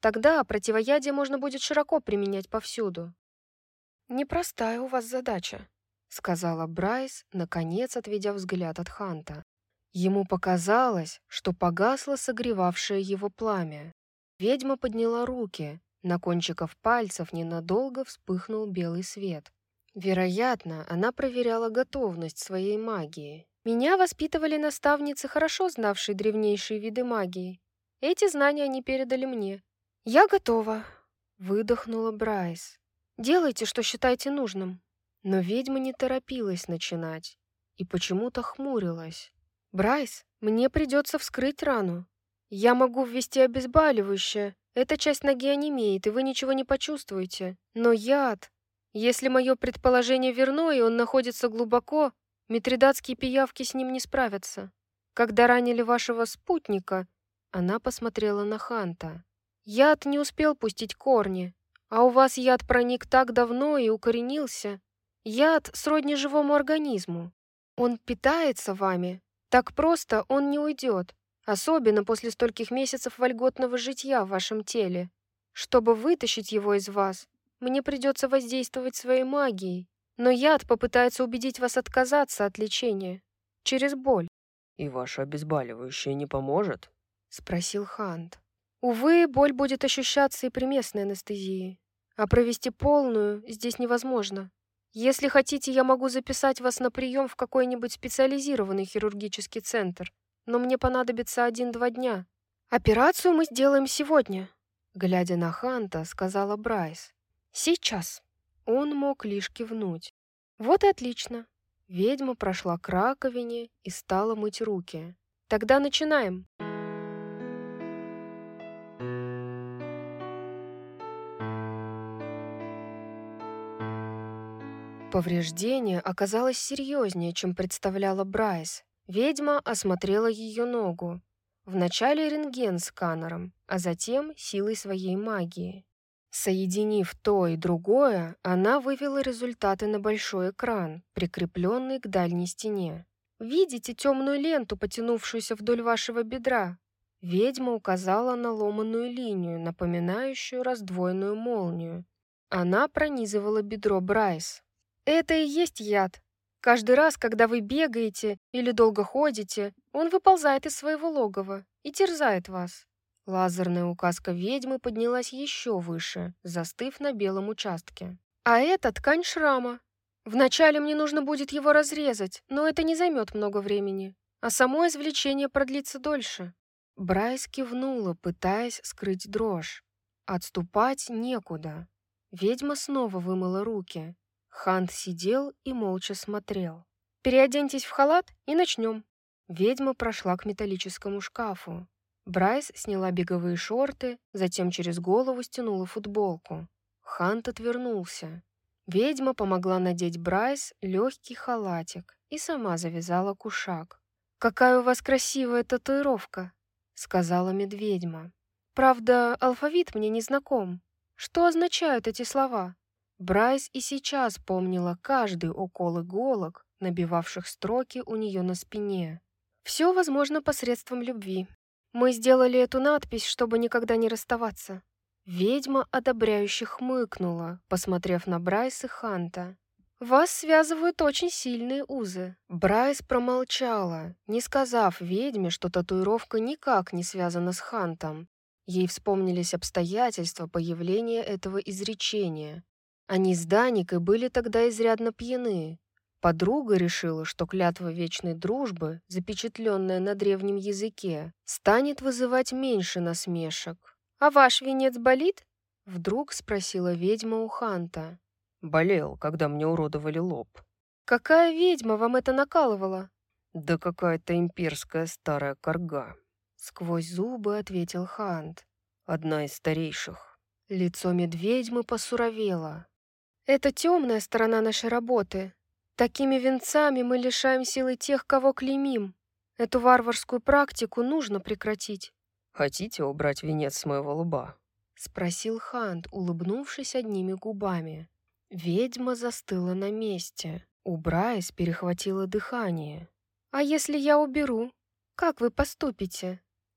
Тогда противоядие можно будет широко применять повсюду. «Непростая у вас задача», — сказала Брайс, наконец отведя взгляд от Ханта. Ему показалось, что погасло согревавшее его пламя. Ведьма подняла руки, на кончиках пальцев ненадолго вспыхнул белый свет. Вероятно, она проверяла готовность своей магии. «Меня воспитывали наставницы, хорошо знавшие древнейшие виды магии. Эти знания они передали мне. Я готова», — выдохнула Брайс. «Делайте, что считаете нужным». Но ведьма не торопилась начинать и почему-то хмурилась. «Брайс, мне придется вскрыть рану. Я могу ввести обезболивающее. Эта часть ноги онемеет, и вы ничего не почувствуете. Но яд... Если мое предположение верно, и он находится глубоко, митридатские пиявки с ним не справятся. Когда ранили вашего спутника...» Она посмотрела на Ханта. «Яд не успел пустить корни, а у вас яд проник так давно и укоренился. Яд сродни живому организму. Он питается вами. Так просто он не уйдет, особенно после стольких месяцев вольготного житья в вашем теле. Чтобы вытащить его из вас, мне придется воздействовать своей магией, но яд попытается убедить вас отказаться от лечения. Через боль». «И ваше обезболивающее не поможет?» — спросил Хант. «Увы, боль будет ощущаться и при местной анестезии, а провести полную здесь невозможно. Если хотите, я могу записать вас на прием в какой-нибудь специализированный хирургический центр, но мне понадобится один-два дня. Операцию мы сделаем сегодня», — глядя на Ханта, сказала Брайс. «Сейчас». Он мог лишь кивнуть. «Вот и отлично». Ведьма прошла к раковине и стала мыть руки. «Тогда начинаем». Повреждение оказалось серьезнее, чем представляла Брайс. Ведьма осмотрела ее ногу. Вначале рентген сканером, а затем силой своей магии. Соединив то и другое, она вывела результаты на большой экран, прикрепленный к дальней стене. «Видите темную ленту, потянувшуюся вдоль вашего бедра?» Ведьма указала на ломаную линию, напоминающую раздвоенную молнию. Она пронизывала бедро Брайс. «Это и есть яд. Каждый раз, когда вы бегаете или долго ходите, он выползает из своего логова и терзает вас». Лазерная указка ведьмы поднялась еще выше, застыв на белом участке. «А это ткань шрама. Вначале мне нужно будет его разрезать, но это не займет много времени, а само извлечение продлится дольше». Брайс кивнула, пытаясь скрыть дрожь. Отступать некуда. Ведьма снова вымыла руки. Хант сидел и молча смотрел. «Переоденьтесь в халат и начнем». Ведьма прошла к металлическому шкафу. Брайс сняла беговые шорты, затем через голову стянула футболку. Хант отвернулся. Ведьма помогла надеть Брайс легкий халатик и сама завязала кушак. «Какая у вас красивая татуировка», — сказала медведьма. «Правда, алфавит мне не знаком. Что означают эти слова?» Брайс и сейчас помнила каждый укол иголок, набивавших строки у нее на спине. «Все возможно посредством любви. Мы сделали эту надпись, чтобы никогда не расставаться». Ведьма одобряюще хмыкнула, посмотрев на Брайс и Ханта. «Вас связывают очень сильные узы». Брайс промолчала, не сказав ведьме, что татуировка никак не связана с Хантом. Ей вспомнились обстоятельства появления этого изречения. Они с Даникой были тогда изрядно пьяны. Подруга решила, что клятва вечной дружбы, запечатленная на древнем языке, станет вызывать меньше насмешек. «А ваш венец болит?» — вдруг спросила ведьма у Ханта. «Болел, когда мне уродовали лоб». «Какая ведьма вам это накалывала?» «Да какая-то имперская старая карга», — сквозь зубы ответил Хант. «Одна из старейших». Лицо медведьмы посуровело. «Это темная сторона нашей работы. Такими венцами мы лишаем силы тех, кого клеймим. Эту варварскую практику нужно прекратить». «Хотите убрать венец с моего лба?» — спросил Хант, улыбнувшись одними губами. Ведьма застыла на месте. У Брайс перехватило дыхание. «А если я уберу? Как вы поступите?»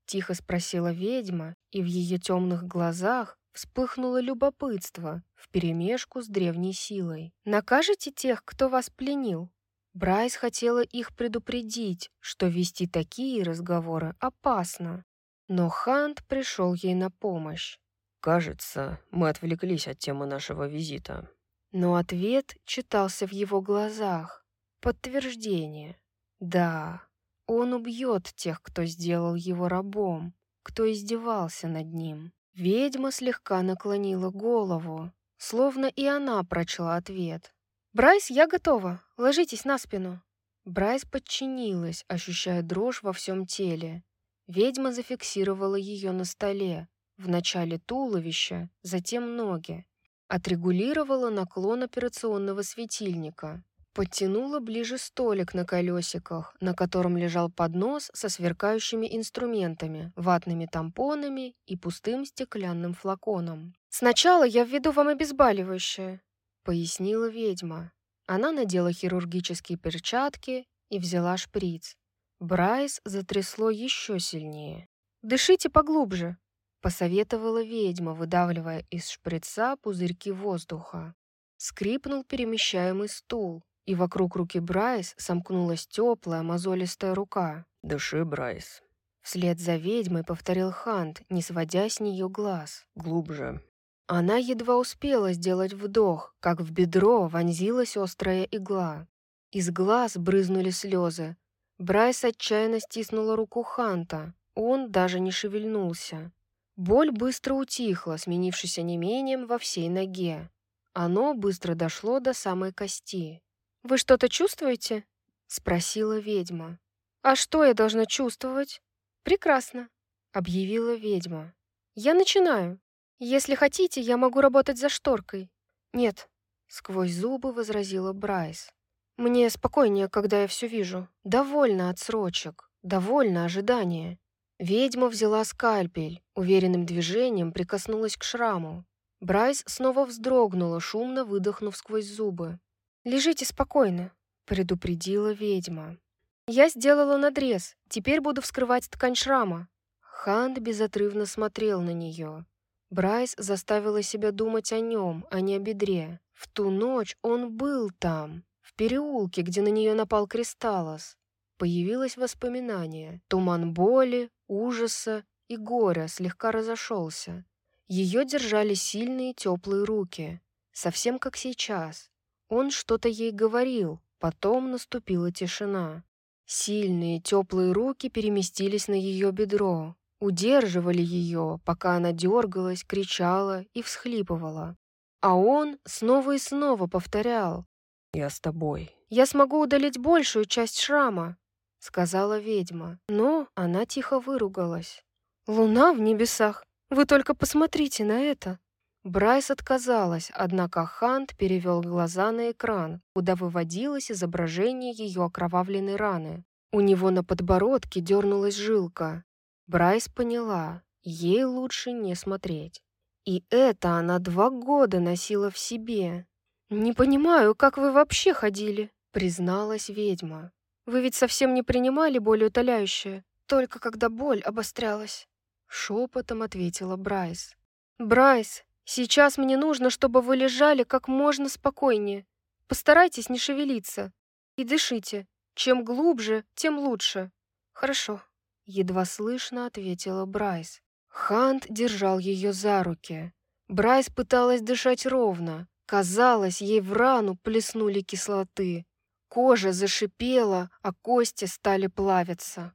Тихо спросила ведьма, и в ее темных глазах вспыхнуло любопытство вперемешку с древней силой. «Накажете тех, кто вас пленил?» Брайс хотела их предупредить, что вести такие разговоры опасно. Но Хант пришел ей на помощь. «Кажется, мы отвлеклись от темы нашего визита». Но ответ читался в его глазах. Подтверждение. Да, он убьет тех, кто сделал его рабом, кто издевался над ним. Ведьма слегка наклонила голову, словно и она прочла ответ. «Брайс, я готова. Ложитесь на спину». Брайс подчинилась, ощущая дрожь во всем теле. Ведьма зафиксировала ее на столе, вначале туловище, затем ноги. Отрегулировала наклон операционного светильника. Подтянула ближе столик на колесиках, на котором лежал поднос со сверкающими инструментами, ватными тампонами и пустым стеклянным флаконом. «Сначала я введу вам обезболивающее», — пояснила ведьма. Она надела хирургические перчатки и взяла шприц. Брайс затрясло еще сильнее. «Дышите поглубже», — посоветовала ведьма, выдавливая из шприца пузырьки воздуха. Скрипнул перемещаемый стул, и вокруг руки Брайс сомкнулась теплая мозолистая рука. «Дыши, Брайс». Вслед за ведьмой повторил Хант, не сводя с нее глаз. «Глубже». Она едва успела сделать вдох, как в бедро вонзилась острая игла. Из глаз брызнули слезы. Брайс отчаянно стиснула руку Ханта. Он даже не шевельнулся. Боль быстро утихла, сменившись онемением во всей ноге. Оно быстро дошло до самой кости. «Вы что-то чувствуете?» — спросила ведьма. «А что я должна чувствовать?» «Прекрасно», — объявила ведьма. «Я начинаю. Если хотите, я могу работать за шторкой». «Нет», — сквозь зубы возразила Брайс. «Мне спокойнее, когда я все вижу. Довольно отсрочек, довольно ожидания». Ведьма взяла скальпель, уверенным движением прикоснулась к шраму. Брайс снова вздрогнула, шумно выдохнув сквозь зубы. «Лежите спокойно», — предупредила ведьма. «Я сделала надрез, теперь буду вскрывать ткань шрама». Хант безотрывно смотрел на нее. Брайс заставила себя думать о нем, а не о бедре. В ту ночь он был там, в переулке, где на нее напал Кристаллос. Появилось воспоминание. Туман боли, ужаса и горя слегка разошелся. Ее держали сильные теплые руки, совсем как сейчас. Он что-то ей говорил, потом наступила тишина. Сильные теплые руки переместились на ее бедро, удерживали ее, пока она дергалась, кричала и всхлипывала. А он снова и снова повторял: «Я с тобой». «Я смогу удалить большую часть шрама», — сказала ведьма, но она тихо выругалась. «Луна в небесах! Вы только посмотрите на это!» Брайс отказалась, однако Хант перевел глаза на экран, куда выводилось изображение ее окровавленной раны. У него на подбородке дернулась жилка. Брайс поняла, ей лучше не смотреть. И это она два года носила в себе. «Не понимаю, как вы вообще ходили», — призналась ведьма. «Вы ведь совсем не принимали болеутоляющее, только когда боль обострялась», — шепотом ответила Брайс. «Брайс, сейчас мне нужно, чтобы вы лежали как можно спокойнее. Постарайтесь не шевелиться и дышите. Чем глубже, тем лучше». «Хорошо», — едва слышно ответила Брайс. Хант держал ее за руки. Брайс пыталась дышать ровно. Казалось, ей в рану плеснули кислоты. Кожа зашипела, а кости стали плавиться.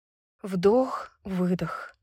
Вдох, выдох.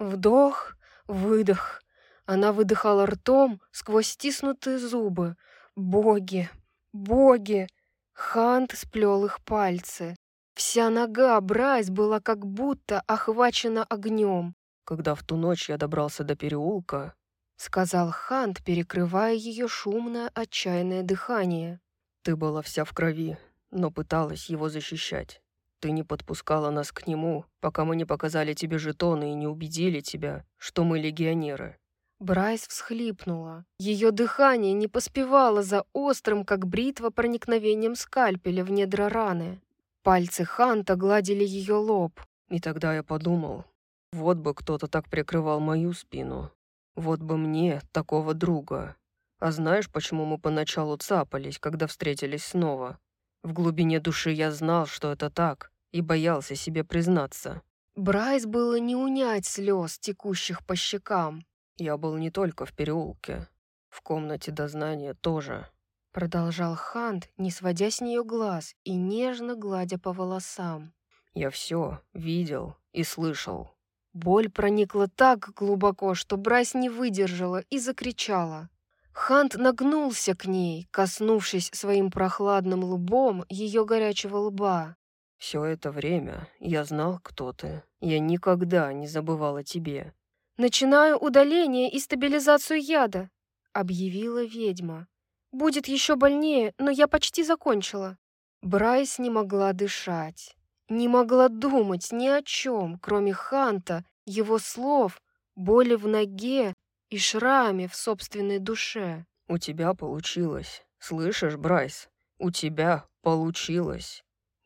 Вдох, выдох. Она выдыхала ртом сквозь стиснутые зубы. Боги, боги! Хант сплел их пальцы. Вся нога Брайс была как будто охвачена огнем. «Когда в ту ночь я добрался до переулка», — сказал Хант, перекрывая ее шумное, отчаянное дыхание. «ты была вся в крови, но пыталась его защищать. Ты не подпускала нас к нему, пока мы не показали тебе жетоны и не убедили тебя, что мы легионеры». Брайс всхлипнула. Ее дыхание не поспевало за острым, как бритва, проникновением скальпеля в недра раны. Пальцы Ханта гладили ее лоб. «И тогда я подумал, Вот бы кто-то так прикрывал мою спину. Вот бы мне такого друга. А знаешь, почему мы поначалу цапались, когда встретились снова? В глубине души я знал, что это так, и боялся себе признаться. Брайс было не унять слез, текущих по щекам. Я был не только в переулке. В комнате дознания тоже. Продолжал Хант, не сводя с нее глаз и нежно гладя по волосам. Я все видел и слышал. Боль проникла так глубоко, что Брайс не выдержала и закричала. Хант нагнулся к ней, коснувшись своим прохладным лбом ее горячего лба. Все это время я знал, кто ты. Я никогда не забывал о тебе. «Начинаю удаление и стабилизацию яда», — объявила ведьма. «Будет еще больнее, но я почти закончила». Брайс не могла дышать, не могла думать ни о чем, кроме Ханта, его слов, боли в ноге и шраме в собственной душе. У тебя получилось. Слышишь, Брайс? У тебя получилось.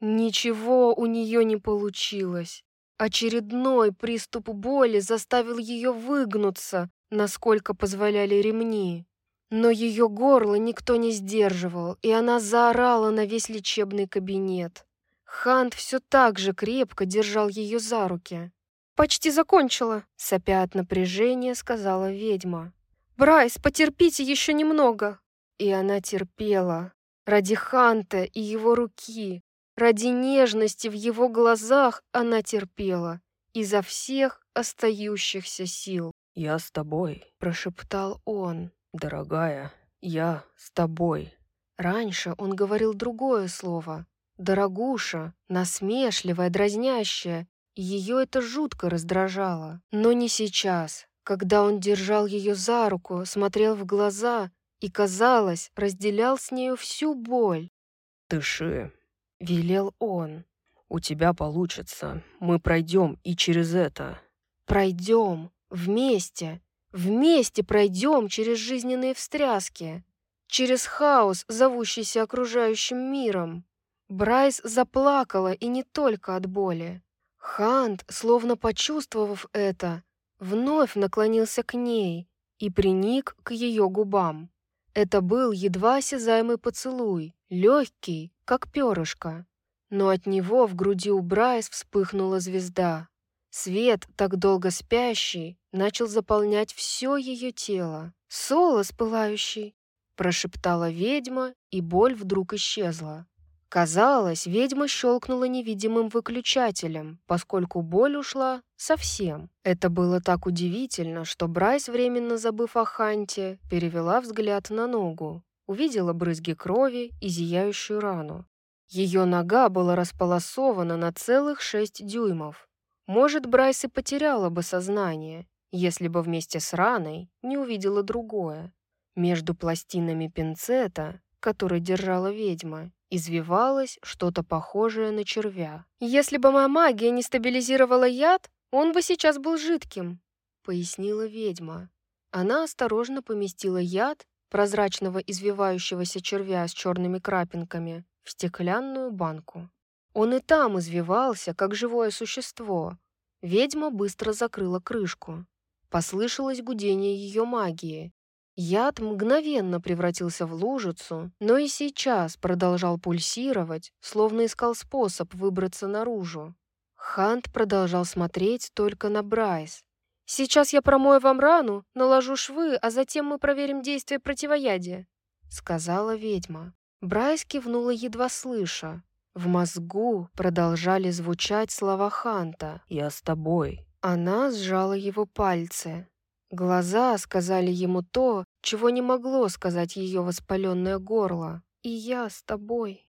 Ничего у нее не получилось. Очередной приступ боли заставил ее выгнуться, насколько позволяли ремни. Но ее горло никто не сдерживал, и она заорала на весь лечебный кабинет. Хант все так же крепко держал ее за руки. «Почти закончила», — сопя от напряжения, сказала ведьма. «Брайс, потерпите еще немного». И она терпела. Ради Ханта и его руки, ради нежности в его глазах она терпела. Изо всех остающихся сил. «Я с тобой», — прошептал он. «Дорогая, я с тобой». Раньше он говорил другое слово. «Дорогуша», насмешливое, дразнящее. И ее это жутко раздражало. Но не сейчас, когда он держал ее за руку, смотрел в глаза и, казалось, разделял с нею всю боль. «Дыши», — велел он. «У тебя получится. Мы пройдем и через это». «Пройдем. Вместе. Вместе пройдем через жизненные встряски. Через хаос, зовущийся окружающим миром». Брайс заплакала, и не только от боли. Хант, словно почувствовав это, вновь наклонился к ней и приник к ее губам. Это был едва осязаемый поцелуй, легкий, как перышко. Но от него в груди у Брайс вспыхнула звезда. Свет, так долго спящий, начал заполнять все ее тело. «Солос пылающий!» — прошептала ведьма, и боль вдруг исчезла. Казалось, ведьма щелкнула невидимым выключателем, поскольку боль ушла совсем. Это было так удивительно, что Брайс, временно забыв о Ханте, перевела взгляд на ногу, увидела брызги крови и зияющую рану. Ее нога была располосована на целых шесть дюймов. Может, Брайс и потеряла бы сознание, если бы вместе с раной не увидела другое. Между пластинами пинцета, который держала ведьма, извивалось что-то похожее на червя. «Если бы моя магия не стабилизировала яд, он бы сейчас был жидким», — пояснила ведьма. Она осторожно поместила яд, прозрачного извивающегося червя с черными крапинками, в стеклянную банку. Он и там извивался, как живое существо. Ведьма быстро закрыла крышку. Послышалось гудение ее магии. Яд мгновенно превратился в лужицу, но и сейчас продолжал пульсировать, словно искал способ выбраться наружу. Хант продолжал смотреть только на Брайс. «Сейчас я промою вам рану, наложу швы, а затем мы проверим действие противоядия», — сказала ведьма. Брайс кивнула, едва слыша. В мозгу продолжали звучать слова Ханта. «Я с тобой». Она сжала его пальцы. Глаза сказали ему то, чего не могло сказать ее воспаленное горло. «И я с тобой».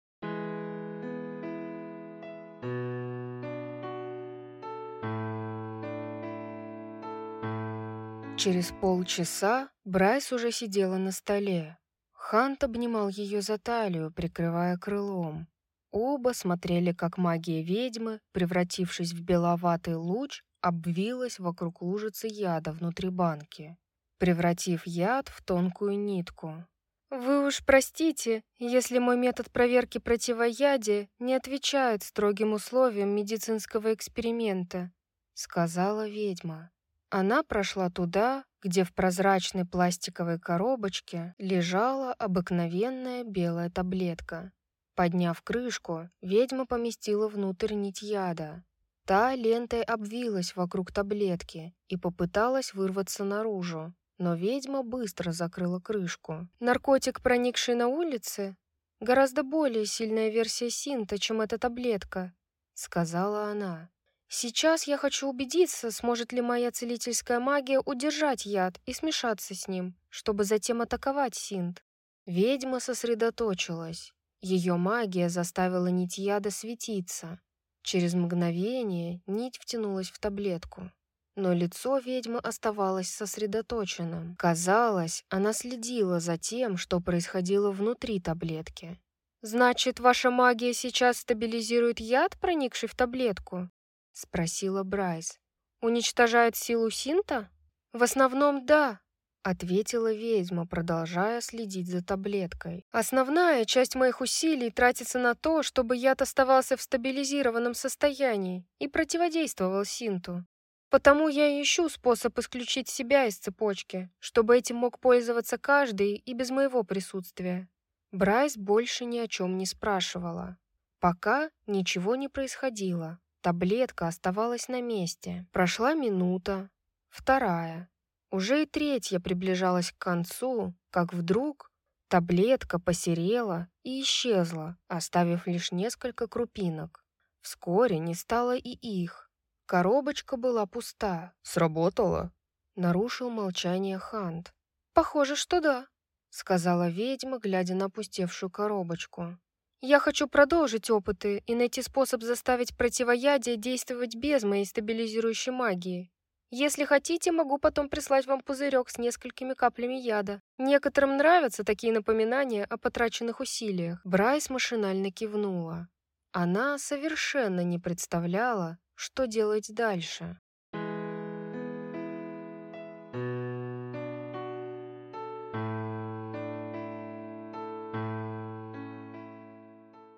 Через полчаса Брайс уже сидела на столе. Хант обнимал ее за талию, прикрывая крылом. Оба смотрели, как магия ведьмы, превратившись в беловатый луч, обвилась вокруг лужицы яда внутри банки, превратив яд в тонкую нитку. «Вы уж простите, если мой метод проверки противоядия не отвечает строгим условиям медицинского эксперимента», сказала ведьма. Она прошла туда, где в прозрачной пластиковой коробочке лежала обыкновенная белая таблетка. Подняв крышку, ведьма поместила внутрь нить яда. Та лентой обвилась вокруг таблетки и попыталась вырваться наружу, но ведьма быстро закрыла крышку. Наркотик, проникший на улице, гораздо более сильная версия синта, чем эта таблетка, сказала она. Сейчас я хочу убедиться, сможет ли моя целительская магия удержать яд и смешаться с ним, чтобы затем атаковать синт. Ведьма сосредоточилась. Ее магия заставила нить яда светиться. Через мгновение нить втянулась в таблетку. Но лицо ведьмы оставалось сосредоточенным. Казалось, она следила за тем, что происходило внутри таблетки. «Значит, ваша магия сейчас стабилизирует яд, проникший в таблетку?» — спросила Брайс. «Уничтожает силу синта?» «В основном, да», — ответила ведьма, продолжая следить за таблеткой. «Основная часть моих усилий тратится на то, чтобы яд оставался в стабилизированном состоянии и противодействовал синту. Потому я и ищу способ исключить себя из цепочки, чтобы этим мог пользоваться каждый и без моего присутствия». Брайс больше ни о чем не спрашивала. Пока ничего не происходило. Таблетка оставалась на месте. Прошла минута, вторая. Уже и третья приближалась к концу, как вдруг таблетка посерела и исчезла, оставив лишь несколько крупинок. Вскоре не стало и их. Коробочка была пуста. «Сработало?» — нарушил молчание Хант. «Похоже, что да», — сказала ведьма, глядя на опустевшую коробочку. «Я хочу продолжить опыты и найти способ заставить противоядие действовать без моей стабилизирующей магии. Если хотите, могу потом прислать вам пузырек с несколькими каплями яда. Некоторым нравятся такие напоминания о потраченных усилиях». Брайс машинально кивнула. Она совершенно не представляла, что делать дальше.